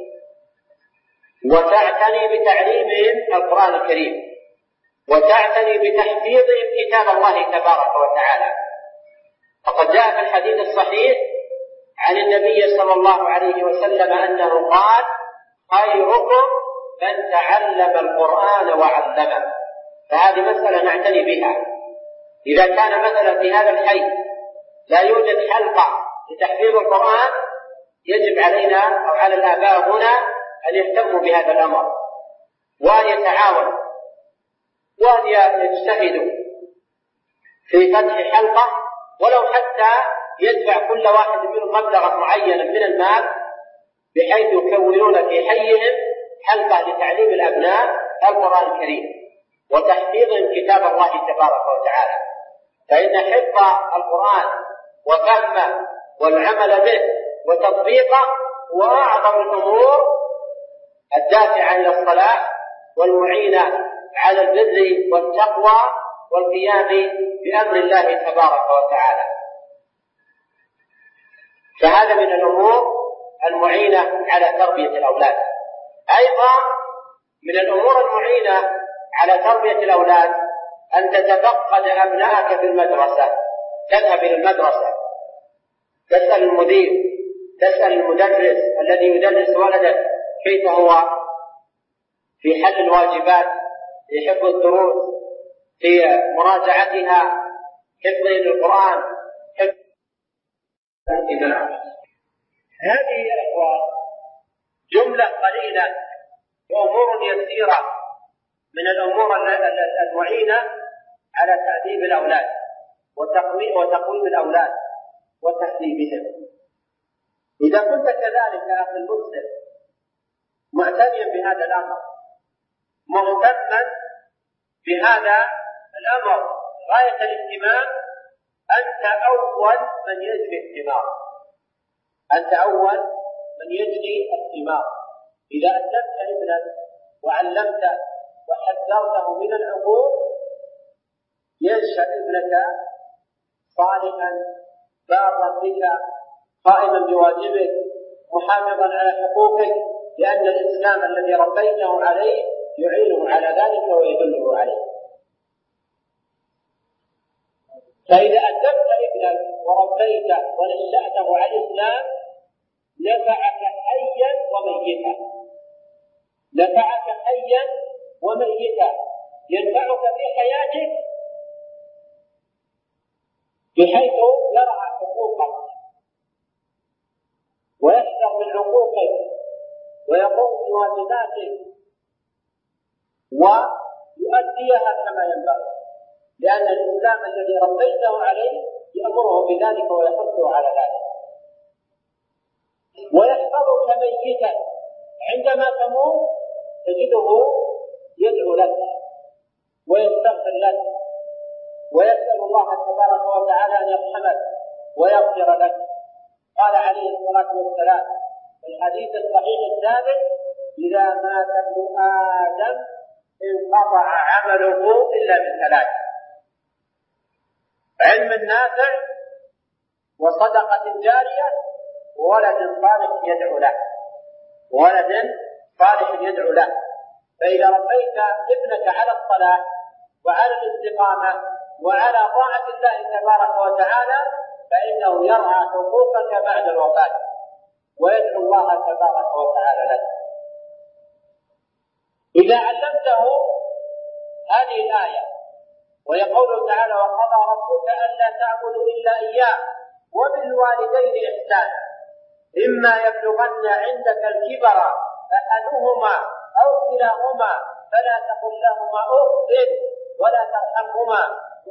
وتعتني بتعليمهم القرآن الكريم وتعتني بتحفيظهم كتاب الله تبارك وتعالى. فقد جاء في الحديث الصحيح عن النبي صلى الله عليه وسلم أنه قال: خيركم من تعلم القرآن وعلمه. فهذه مسألة نعتني بها. إذا كان مثلا في هذا الحي لا يوجد حلقة لتحفيظ القرآن، يجب علينا أو على الآباء هنا أن يهتموا بهذا الأمر وأن يتعاونوا وأن يجتهدوا في فتح حلقة، ولو حتى يدفع كل واحد منهم مبلغا معينا من المال، بحيث يكونون في حيهم حلقة لتعليم الأبناء القرآن الكريم وتحفيظهم كتاب الله تبارك وتعالى. فإن حفظ القرآن وفهمه والعمل به وتطبيقه هو أعظم الأمور الدافعة إلى الصلاح والمعينة على البر والتقوى والقيام بأمر الله تبارك وتعالى. فهذا من الأمور المعينة على تربية الأولاد. أيضا من الأمور المعينة على تربية الأولاد أن تتفقد أبنائك في المدرسة، تذهب إلى المدرسة، تسأل المدير، تسأل المدرس الذي يدرس ولدك كيف هو في حل الواجبات، في حفظ الدروس، في مراجعتها، حفظ للقرآن، هذه يا إخوان جملة قليلة وأمور يسيرة من الأمور المعينة على تأديب الأولاد وتقويم الأولاد وتهذيبهم. إذا كنت كذلك يا أخي المسلم معتنيا بهذا الأمر، مهتما بهذا الأمر غاية الاهتمام، أنت أول من يجري الثمار، أنت أول من يجري الثمار. إذا أدبت ابنك وعلمته وحذرته من العقوق ينشأ ابنك صالحا بارا بك، قائما بواجبك، محافظا على حقوقك، لأن الإسلام الذي ربيته عليه يعينه على ذلك ويدله عليه. فإذا أدبت ابنك وربيته ونشأته على الإسلام نفعك حيا وميتا، نفعك حيا وميتا، ينفعك في حياتك بحيث يرعى حقوقك ويحذر من عقوقك ويقوم بواجباتك ويؤديها كما ينبغي، لأن الإسلام الذي ربيته عليه يأمره بذلك ويحثه على ذلك. ويحفظك ميتا، عندما تموت تجده يدعو لك ويستغفر لك ويسأل الله تبارك وتعالى أن يرحمك ويغفر لك. قال عليه الصلاة والسلام في الحديث الصحيح الثابت: إذا مات ابن آدم انقطع عمله إلا من ثلاث: علم نافع، وصدقة جارية، وولد صالح يدعو له، ولد صالح يدعو له. فإذا ربيت ابنك على الصلاة وعلى الاستقامة وعلى طاعة الله تبارك وتعالى فإنه يرعى حقوقك بعد الوفاة ويدعو الله تبارك وتعالى لك. إذا علمته هذه الآية وهي قوله تعالى: وقضى ربك ألا تعبدوا إلا إياه وبالوالدين إحسانا إما يبلغن عندك الكبر أحدهما أو كلاهما فلا تقل لهما أف ولا ترحمهما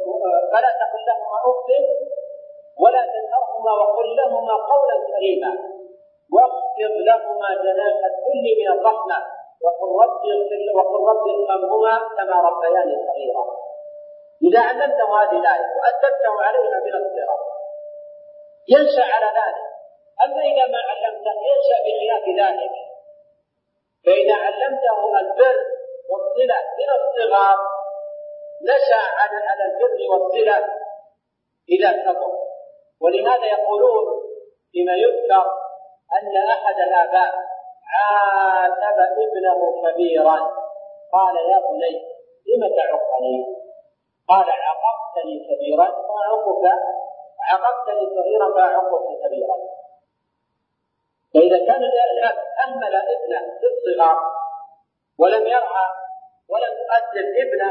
ولا تنهرهما وقل لهما قولا كريما واخفض لهما جناح الذل من الرحمة وقل رب ارحمهما كما ربياني صغيرا. إذا علمته هذه الآية وأدبته عليها من الصغر ينشأ على ذلك. أما إذا ما علمته ينشأ بخلاف ذلك. فإذا علمته البر والصلة من الصغر نشأ على البر والصلة إذا كبر. ولهذا يقولون فيما يذكر أن أحد الآباء عاتب ابنه كبيرا، قال: يا بني لم تعقني؟ قال: عقبتني كبيرا فأعقك، عقبتني صغيرا فأعقك كبيرا. فإذا كان الأب أهمل ابنه في الصغر ولم يرعى ولم يؤدب ابنه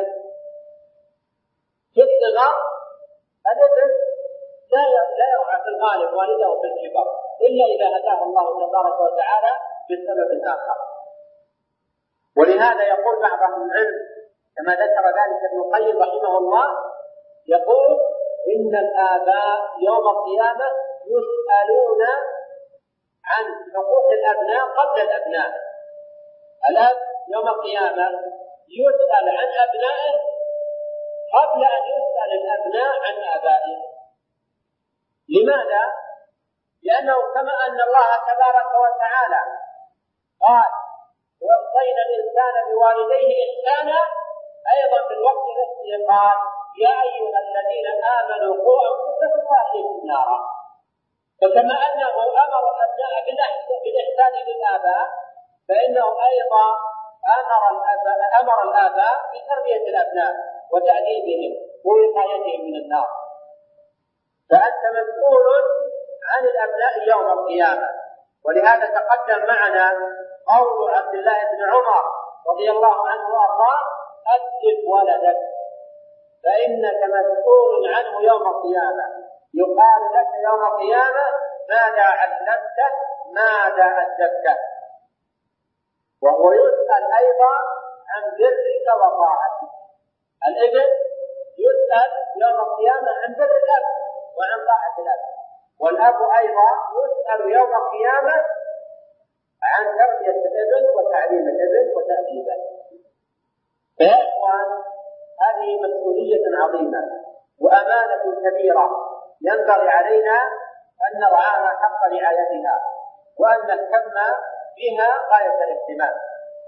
في الصغر، الابن لا يرعى في الغالب والده في الكبر إلا إذا هداه الله تبارك وتعالى بسبب آخر. ولهذا يقول بعض أهل العلم كما ذكر ذلك ابن القيم رحمه الله، يقول: إن الآباء يوم القيامة يسألون عن حقوق الأبناء قبل الأبناء. الأب يوم القيامة يسأل عن أبنائه قبل أن يسأل الأبناء عن آبائهم. لماذا؟ لأنه كما أن الله تبارك وتعالى قال ووصينا الإنسان بوالديه إحسانا، أيضا في الوقت نفسه قال يا أيها الذين آمنوا قوا أنفسكم وأهليكم نارا. فكما أنه أمر الأبناء بالإحسان للآباء، فإنه أيضا أمر الآباء بتربية الأبناء وتأديبهم ووقايتهم من النار. فأنت مسؤول عن الأبناء يوم القيامة. ولهذا تقدم معنا قول عبد الله بن عمر رضي الله عنه وارضاه أدب ولدك فإنك مسؤول عنه يوم القيامة. يقال لك يوم القيامة ماذا علمته ماذا أدبته. وهو يسأل أيضا عن برك وطاعتك. الابن يسأل يوم القيامة عن بر الأب وعن طاعة الأب، والأب أيضا يسأل يوم القيامة عن تربية الابن وتعليم الابن وتأديبه. فيا إخوان، هذه مسؤولية عظيمة وأمانة كبيرة ينبغي علينا أن نرعاها حق رعايتها وأن نهتم بها غاية الاهتمام.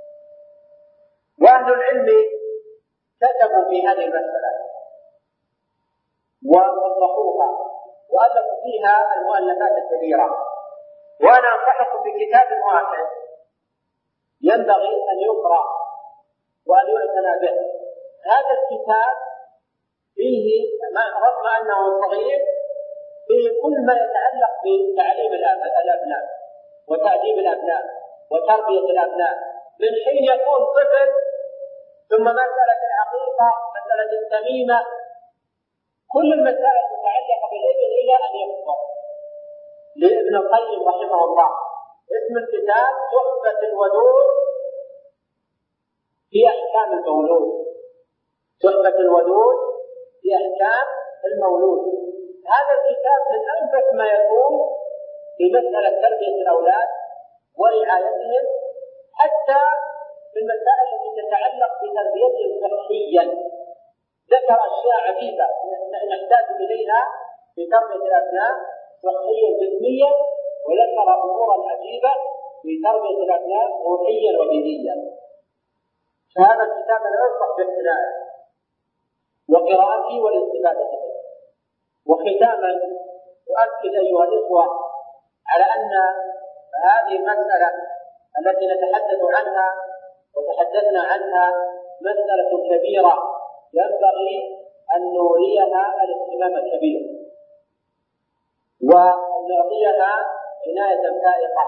وأهل العلم كتبوا في هذه المسألة ووضحوها وألفوا فيها المؤلفات الكبيرة، وأنا أنصحكم بكتاب واحد ينبغي أن يقرأ وأن يعتنى به. هذا الكتاب فيه رغم أنه صغير فيه كل ما يتعلق بتعليم الأبناء وتأديب الأبناء وتربية الأبناء من حين يكون طفل، ثم مسألة العقيقة، مسألة التميمة، كل المسائل المتعلقة بالابن إلى أن يكبر. لابن القيم رحمه الله اسم الكتاب تحفة الودود في أحكام المولود. تحفة الودود في أحكام المولود. هذا الكتاب من أنفس ما يكون في مسألة تربية الأولاد ورعايتهم، حتى في المسائل التي تتعلق بتربيتهم صحيا. ذكر أشياء عديدة نحتاج إليها في تربية الأبناء صحيا جسميا، وذكر أمورا عجيبة في تربية الأبناء روحيا ودينيا. فهذا الكتاب أنصح باقتنائه وقراءته والاستفادة منه. وختاما أؤكد أيها الإخوة على أن هذه المسألة التي نتحدث عنها وتحدثنا عنها مسألة كبيرة ينبغي أن نوليها الاهتمام الكبير وأن نعطيها عناية فائقة.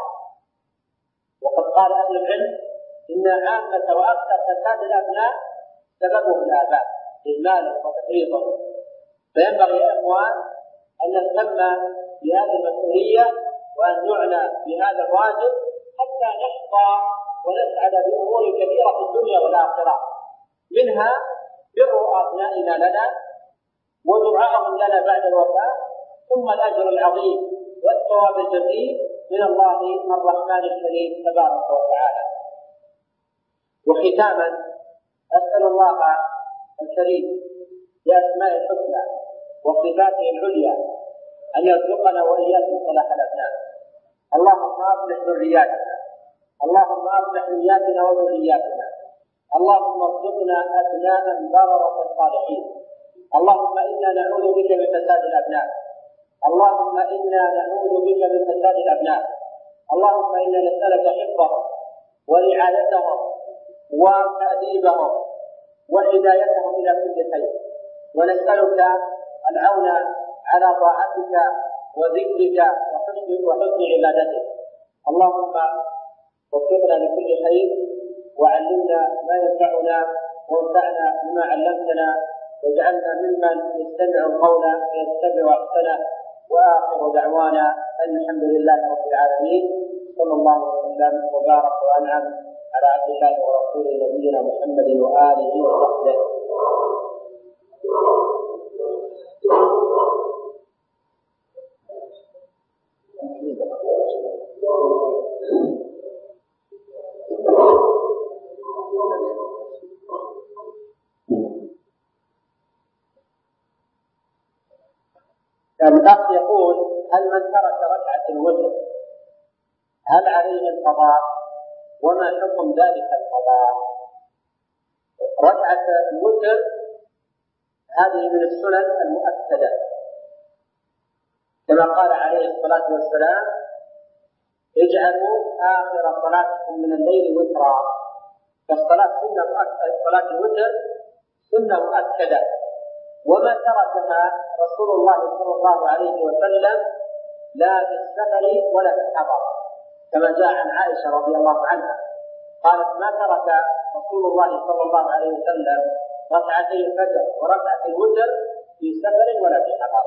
وقد قال أهل العلم إن عامة وأكثر فساد الأبناء سببه الآباء إهمالهم وتفريطهم. فينبغي يا إخوان أن نهتم بهذه المسؤولية وأن نعنى بهذا الواجب حتى نحظى ونسعد بأمور كثيرة في الدنيا والآخرة، منها بر أبنائنا لنا ودعاءهم لنا بعد الوفاة، ثم الأجر العظيم والثواب الجزيل من الله الرحمن الكريم تبارك وتعالى. وختاما أسأل الله الكريم بأسماء الحسنى وصفاته العليا أن يرزقنا وإياكم صلاح الأبناء. اللهم أصلح ذرياتنا، اللهم أصلح نياتنا وذرياتنا، اللهم ارزقنا أبناء بررة صالحين. اللهم إنا نعوذ بك من فساد الأبناء، اللهم إنا نعوذ بك من فساد الأبناء، اللهم إنا نسألك حفظهم ورعايتهم وتأديبهم وهدايتهم إلى كل خير، ونسألك العون على طاعتك وذكرك وحسن عبادتك. اللهم وفقنا لكل خير وعلمنا ما ينفعنا وانفعنا بما علمتنا، واجعلنا ممن يستمع القول فيتبع احسنه. واخر دعوانا ان الحمد لله رب العالمين، صلى الله وسلم وبارك وانعم على عبد الله ورسوله نبينا محمد واله وصحبه. الأخ يقول هل من ترك ركعة الوتر هل عليه القضاء؟ وما حكم ذلك القضاء؟ ركعة الوتر هذه من السنن المؤكدة، كما قال عليه الصلاة والسلام: اجعلوا آخر صلاتكم من الليل وترا. فالصلاة صلاة الوتر سنة مؤكدة، وما تركها رسول الله صلى الله عليه وسلم لا في السفر ولا في الحضر، كما جاء عن عائشة رضي الله عنها قالت: ما ترك رسول الله صلى الله عليه وسلم ركعتي الفجر وركعة الوتر في سفر ولا في حضر.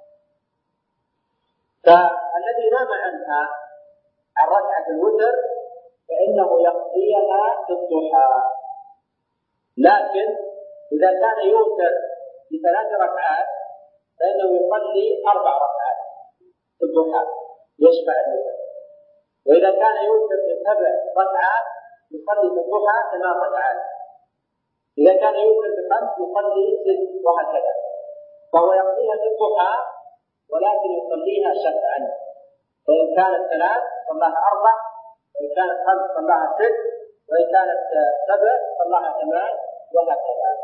فالذي نام عنها عن ركعة الوتر فإنه يقضيها في الضحى، لكن إذا كان يوتر ب3 ركعات فإنه يصلي 4 ركعات في الضحى يشفع الوتر، وإذا كان يوتر ب7 ركعات يصلي في الضحى 8 ركعات، إذا كان يوتر ب5 يصلي 6، وهكذا. فهو يقضيها في الضحى ولكن يصليها شفعا، فإن كانت 3 صلاها 4، وإن كانت 5 صلاها 6، وإن كانت 7 صلاها 8، وهكذا.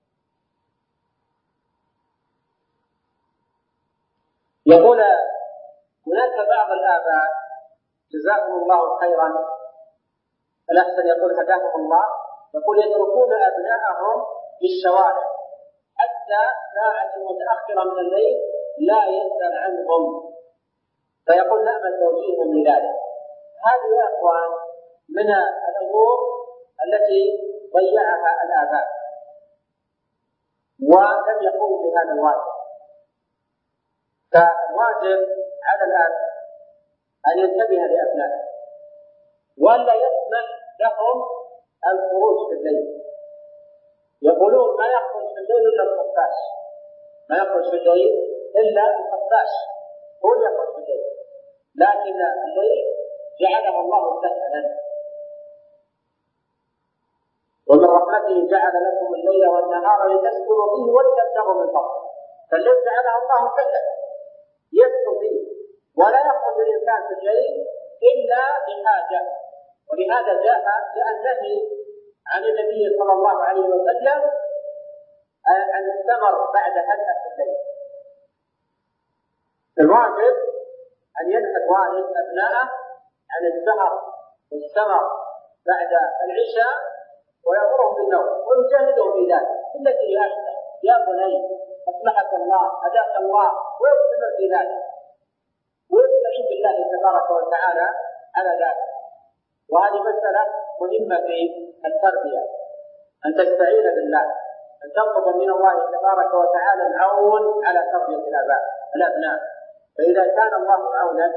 يقول هناك بعض الآباء جزاهم الله خيرا، الأحسن يقول هداهم الله، يقول يتركون أبناءهم في الشوارع حتى ساعة متأخرة من الليل لا يسأل عنهم، فيقول نأمل توجيههم لذلك. هذه يا أخوان من الأمور التي ضيعها الآباء ولم يقوموا بهذا الواجب. فالواجب على الآب أن ينتبه لأبنائه ولا يسمح لهم الخروج في الليل. يقولون ما يخرج في الليل إلا الخفاش، ما يخرج في الليل إلا الخفاش، هو يخرج في الليل، لكن الليل جعله الله سهلا، ومن رحمته جعل لكم الليل والنهار لتسكنوا فيه ولتبتغوا من فضله. فالليل جعله الله سهلا يسكن فيه، ولا يخرج الإنسان في الليل إلا بحاجة، ولهذا جاء النهي عن النبي صلى الله عليه وسلم عن السمر بعد هدأة الليل. الواجب أن ينهى الوالد أبناءه عن السهر والسمر بعد العشاء ويأمرهم بالنوم ويجاهدهم في ذلك التي هي أحسن. يا بني أصلحك الله هداك الله، ويستمر في ذلك ويستعين بالله تبارك وتعالى على ذلك. وهذه مسألة مهمة في التربية، أن تستعين بالله، أن تطلب من الله تبارك وتعالى العون على تربية الأبناء. فإذا كان الله عونك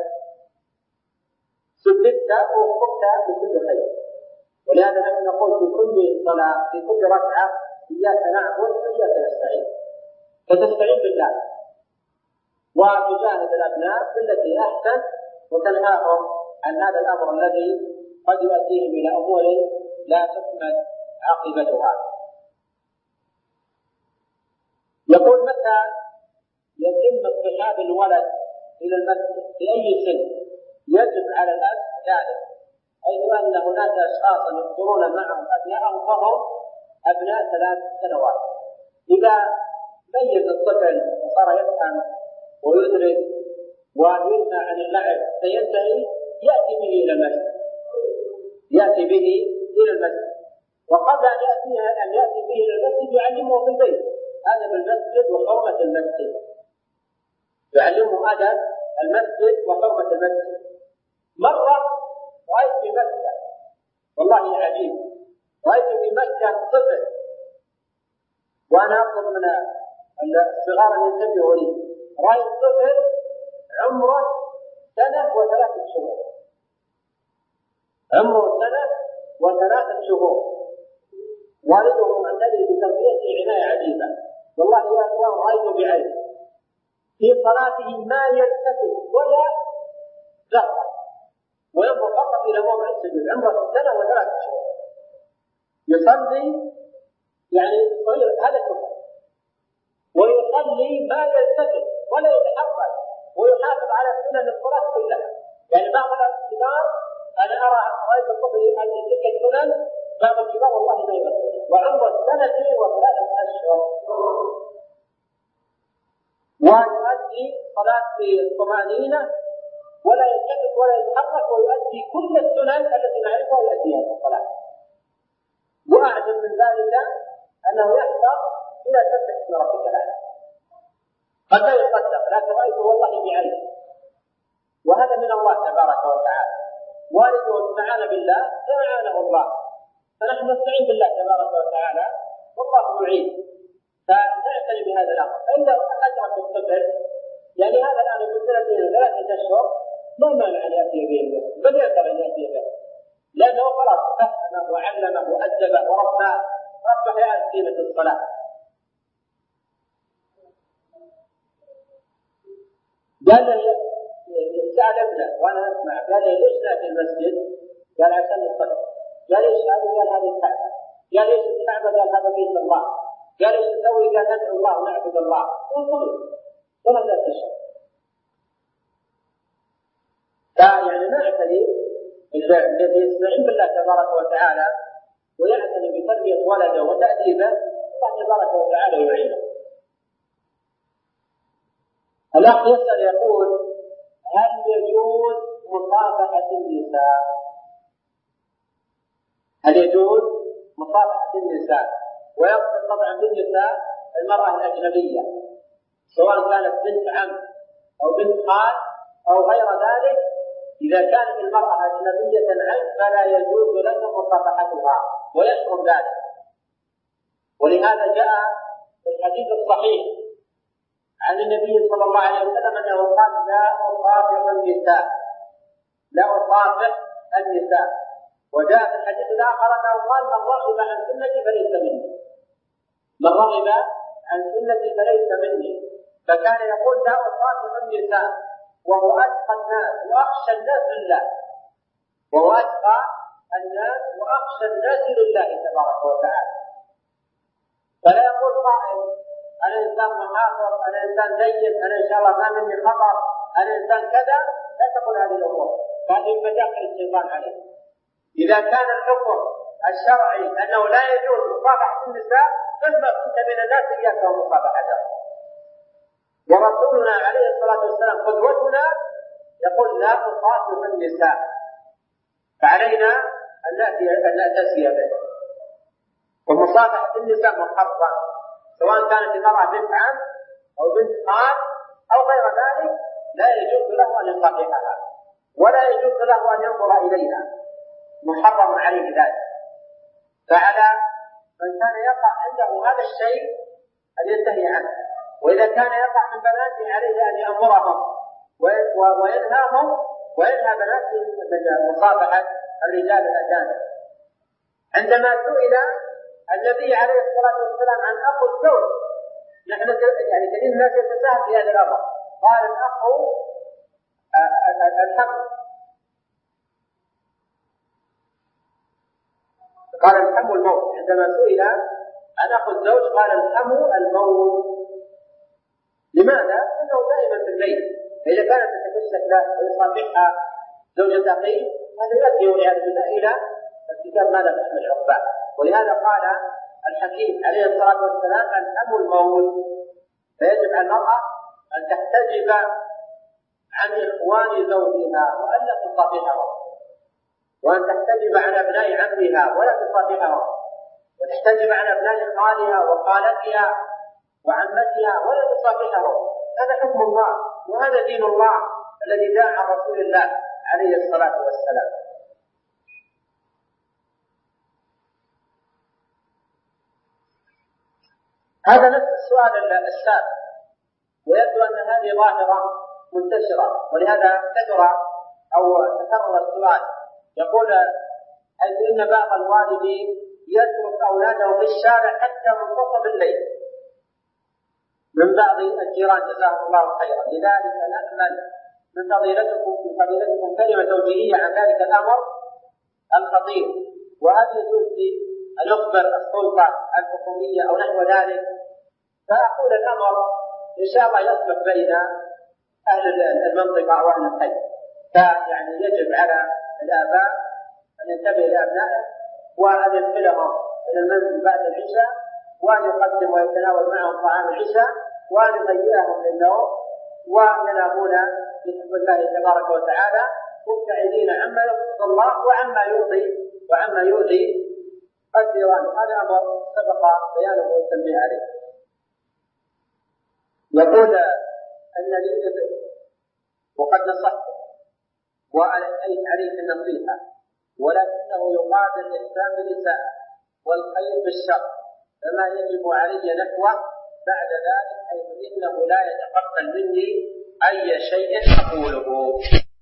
سددت ووفقت بكل خير. ولهذا نحن نقول في كل صلاة في كل ركعة إياك نعبد وإياك نستعين، فتستعين بالله وتجاهد الأبناء بالتي أحسن وتنهاهم عن هذا الأمر الذي قد يؤديهم إلى أمور لا تكمل عاقبتها. يقول متى يتم اصطحاب الولد إلى المسجد في أي سن؟ يجب على الأب ذلك، حيث أن هناك أشخاصا يحضرون معهم أبنائهم وهم أبناء 3 سنوات. إذا ميز الطفل وصار يفهم ويدرك وينهى عن اللعب فينتهي يأتي به إلى المسجد، وقبل أن يأتي به إلى المسجد يعلمه في البيت أدب المسجد وحرمة المسجد، يعلمه أدب المسجد وحرمة المسجد. مرة رأيت في مكة والله عجيب، رأيت في مكة طفل، وأنا أطلب من الصغار أن ينتبهوا لي، رأيت طفل عمره 1 سنة و3 شهور، عمره 1 سنة و3 شهور، والده معتني بتربيته عناية عجيبة. والله يا أخوان رأيت بعيني في صلاته ما يلتفت ولا ذرة، وينظر فقط إلى موضع السجود، عمره 1 سنة و3 شهور، يصلي يعني صغير هذا الطفل، ويصلي ما يلتفت ولا يتحرك ويحافظ على سنن الصلاة كلها. يعني بعض الكبار أنا رأيت الطفل أن تلك السنن بعض الكبار والله ما يبصر وعمره 2 سنين و3 أشهر ويؤدي صلاة بالطمأنينة ولا يلتفت ولا يتحرك ويؤدي كل السنن التي نعرفها يؤديها في الصلاة. وأعجب من ذلك أنه يحفظ إلى سبح اسم ربك الأعلى. قد لا يصدق لكن رأيته والله بعينه، وهذا من الله تبارك وتعالى. والده استعان بالله فأعانه الله، فنحن نستعين بالله تبارك وتعالى والله معين، فنعتني بهذا الأمر. فإذا أدرك الطفل يعني هذا الآن من 3 أشهر ما مانع أن يأتي به المسجد، بل يقدر أن يأتي به لأنه خلاص فهمه وعلمه وأدبه ورباه أصبح يعرف قيمة الصلاة. قال لي سأل ابنه وأنا أسمع، قال لي ليش نأتي المسجد؟ قال عشان نصلي. قال ليش هذا؟ قال هذه الكعبة. قال ليش الكعبة؟ قال هذا بيت الله. قال ليش نسوي؟ قال ندعو الله ونعبد الله. انظروا 3 أشهر. فيعني نعتني الذي يستعين بالله تبارك وتعالى ويعتني بتربية ولده وتأديبه الله تبارك وتعالى يعينه. الأخ يسأل يقول: هل يجوز مصافحة النساء؟ هل يجوز مصافحة النساء؟ ويقصد طبعا بالنساء المرأة الأجنبية سواء كانت بنت عم أو بنت خال أو غير ذلك. إذا كانت المرأة أجنبية عنه فلا يجوز لك مصافحتها ويحرم ذلك. ولهذا جاء في الحديث الصحيح عن النبي صلى الله عليه وسلم أنه قال: لا أصافح النساء، لا أصافح النساء. وجاء في الحديث الآخر أنه قال: من رغب عن سنتي فليس مني، من رغب عن سنتي فليس مني. فكان يقول: لا أصافح النساء، وهو أتقى الناس وأخشى الناس لله، وهو أتقى الناس وأخشى الناس لله تبارك وتعالى. فلا يقول قائل: أنا إنسان محافظ، أنا إنسان جيد، أنا إن شاء الله ما مني خطر، أنا إنسان كذا. لا تقول هذه الأمور، هذه مداخل الشيطان عليه. إذا كان الحكم الشرعي أنه لا يجوز مصافحة النساء فما كنت من الناس إياك ومصافحتها. ورسولنا عليه الصلاة والسلام قدوتنا يقول: لا تصافح النساء، فعلينا أن نأتسي به. ومصافحة النساء محرم سواء كانت المرأة بنت عم أو بنت خال أو غير ذلك، لا يجوز له أن يصافحها ولا يجوز له أن ينظر إليها، محرم عليه ذلك. فعلى من كان يقع عنده هذا الشيء أن ينتهي عنه، وإذا كان يقع من بناته عليه أن يأمرهم وينهاهم وينهى بناته من مصافحة الرجال الأجانب. عندما سئل النبي عليه الصلاة والسلام عن أخو الزوج، نحن يعني كثير الناس يتساهل في هذا الأمر، قال الأخ الحم، قال الحم الموت. عندما سئل عن أخو الزوج قال الحم الموت. لماذا؟ لأنه دائما في البيت، فإذا كانت تتكشف له ويصافحها زوجة أخيه هذا يؤدي والعياذ بالله إلى ارتكاب ما لا تحمل عقباه. ولهذا قال الحكيم عليه الصلاة والسلام: الحم الموت. فيجب على المرأة أن تحتجب عن إخوان زوجها وألا تصافحهم، وأن تحتجب عن أبناء عمها ولا تصافحهم، وتحتجب عن أبناء خالها وخالتها وعمتها ولا تصافحهم. هذا حكم الله وهذا دين الله الذي جاء عن رسول الله عليه الصلاة والسلام. هذا نفس السؤال السابق، ويبدو أن هذه ظاهرة منتشرة، ولهذا كثر أو تكرر السؤال. يقول: حيث إن بعض الوالدين يترك أولاده في الشارع حتى منتصف الليل من بعض الجيران جزاهم الله خيرا، لذلك نأمل من فضيلتكم كلمة توجيهية عن ذلك الأمر الخطير، وهل يجوز لي أن أخبر السلطة الحكومية أو نحو ذلك؟ فأقول الأمر إن شاء الله يصلح بين أهل المنطقة أو أهل الحي. فيعني يجب على الآباء أن ينتبهوا لأبنائهم وأن يدخلهم إلى المنزل بعد العشاء، وأن يقدم ويتناول معهم طعام العشاء، وأن يهيئهم للنوم وينامون بحمد الله تبارك وتعالى مبتعدين عما يرضي الله وعما يؤذي الجيران. هذا أمر سبق بيانه والتنبيه عليه. يقول أن لي ابن وقد نصحته وعليه النصيحة، ولكنه يقابل الإحسان بالإساءة والخير بالشر، فما يجب علي نحوه بعد ذلك، حيث إنه لا يتقبل مني أي شيء أقوله.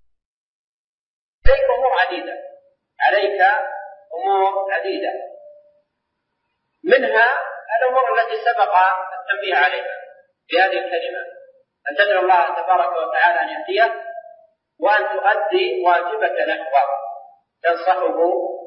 عليك أمور عديدة منها الأمور التي سبق التنبيه عليها في هذه الكلمة، أن تدعو الله تبارك وتعالى أن يهديك، وأن تؤدي واجبك نحوه، تنصحه،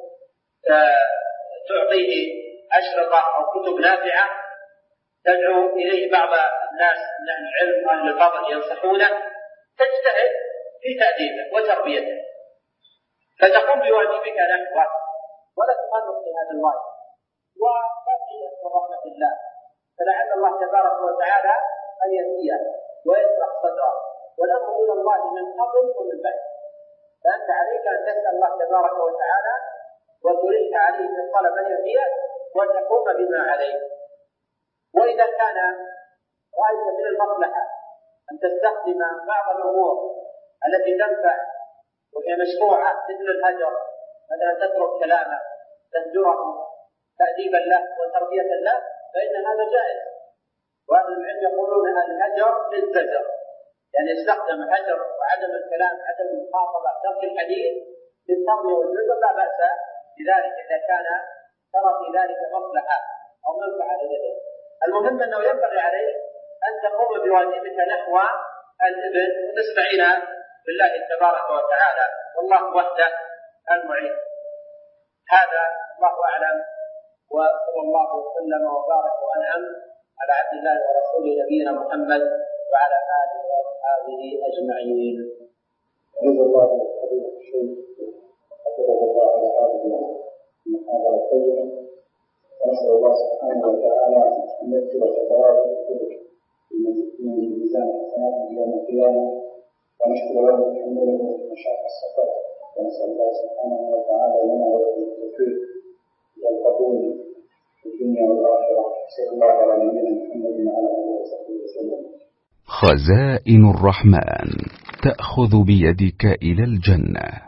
تعطيه أشرطة أو كتب نافعة، تدعو إليه بعض الناس من أهل العلم وأهل الفضل ينصحونه، تجتهد في تأديبه وتربيته، فتقوم بواجبك نحوه ولا تفرط في هذا الواجب، وتأتي من رحمة الله، فلعل الله تبارك وتعالى أن يهديه ويشرح صدره، والأمر إلى الله من قبل ومن بعد. فأنت عليك أن تسأل الله تبارك وتعالى وتلح عليه من طلب أن يهديه وتقوم بما عليه. وإذا كان رأيت من المصلحة أن تستخدم بعض الأمور التي تنفع وهي مشروعة مثل الهجر، مثلا تترك كلامه، تهجره تأديبا له وتربية له، فإن هذا جائز. وأهل العلم يقولون الهجر للزجر، يعني يستخدم الهجر وعدم الكلام، عدم المخاطبة، ترك الحديث للتربية والزجر، لا بأس بذلك إذا كان ترى في ذلك مصلحة أو منفعة لديه. المهم أنه ينبغي عليه أن تقوم بواجبك نحو الابن وتستعين بالله تبارك وتعالى، والله وحده المعين. هذا الله أعلم، وصلى الله وسلم وبارك وأنعم على عبد الله ورسوله نبينا محمد وعلى آله وأصحابه أجمعين. رضي الله فضيلة الشيخ حفظه الله على هذه المحاضرة الطيبة، ونسأل الله سبحانه وتعالى أن يكتب خطوات الخلق في ميزان حسناته يوم القيامة، ونشكر له تحمله مشاق السفر، ونسأل الله سبحانه وتعالى لنا ولكم التوفيق والقبول في الدنيا والآخرة. صلى الله على نبينا محمد وعلى آله وصحبه وسلم. خزائن الرحمن تأخذ بيدك إلى الجنة.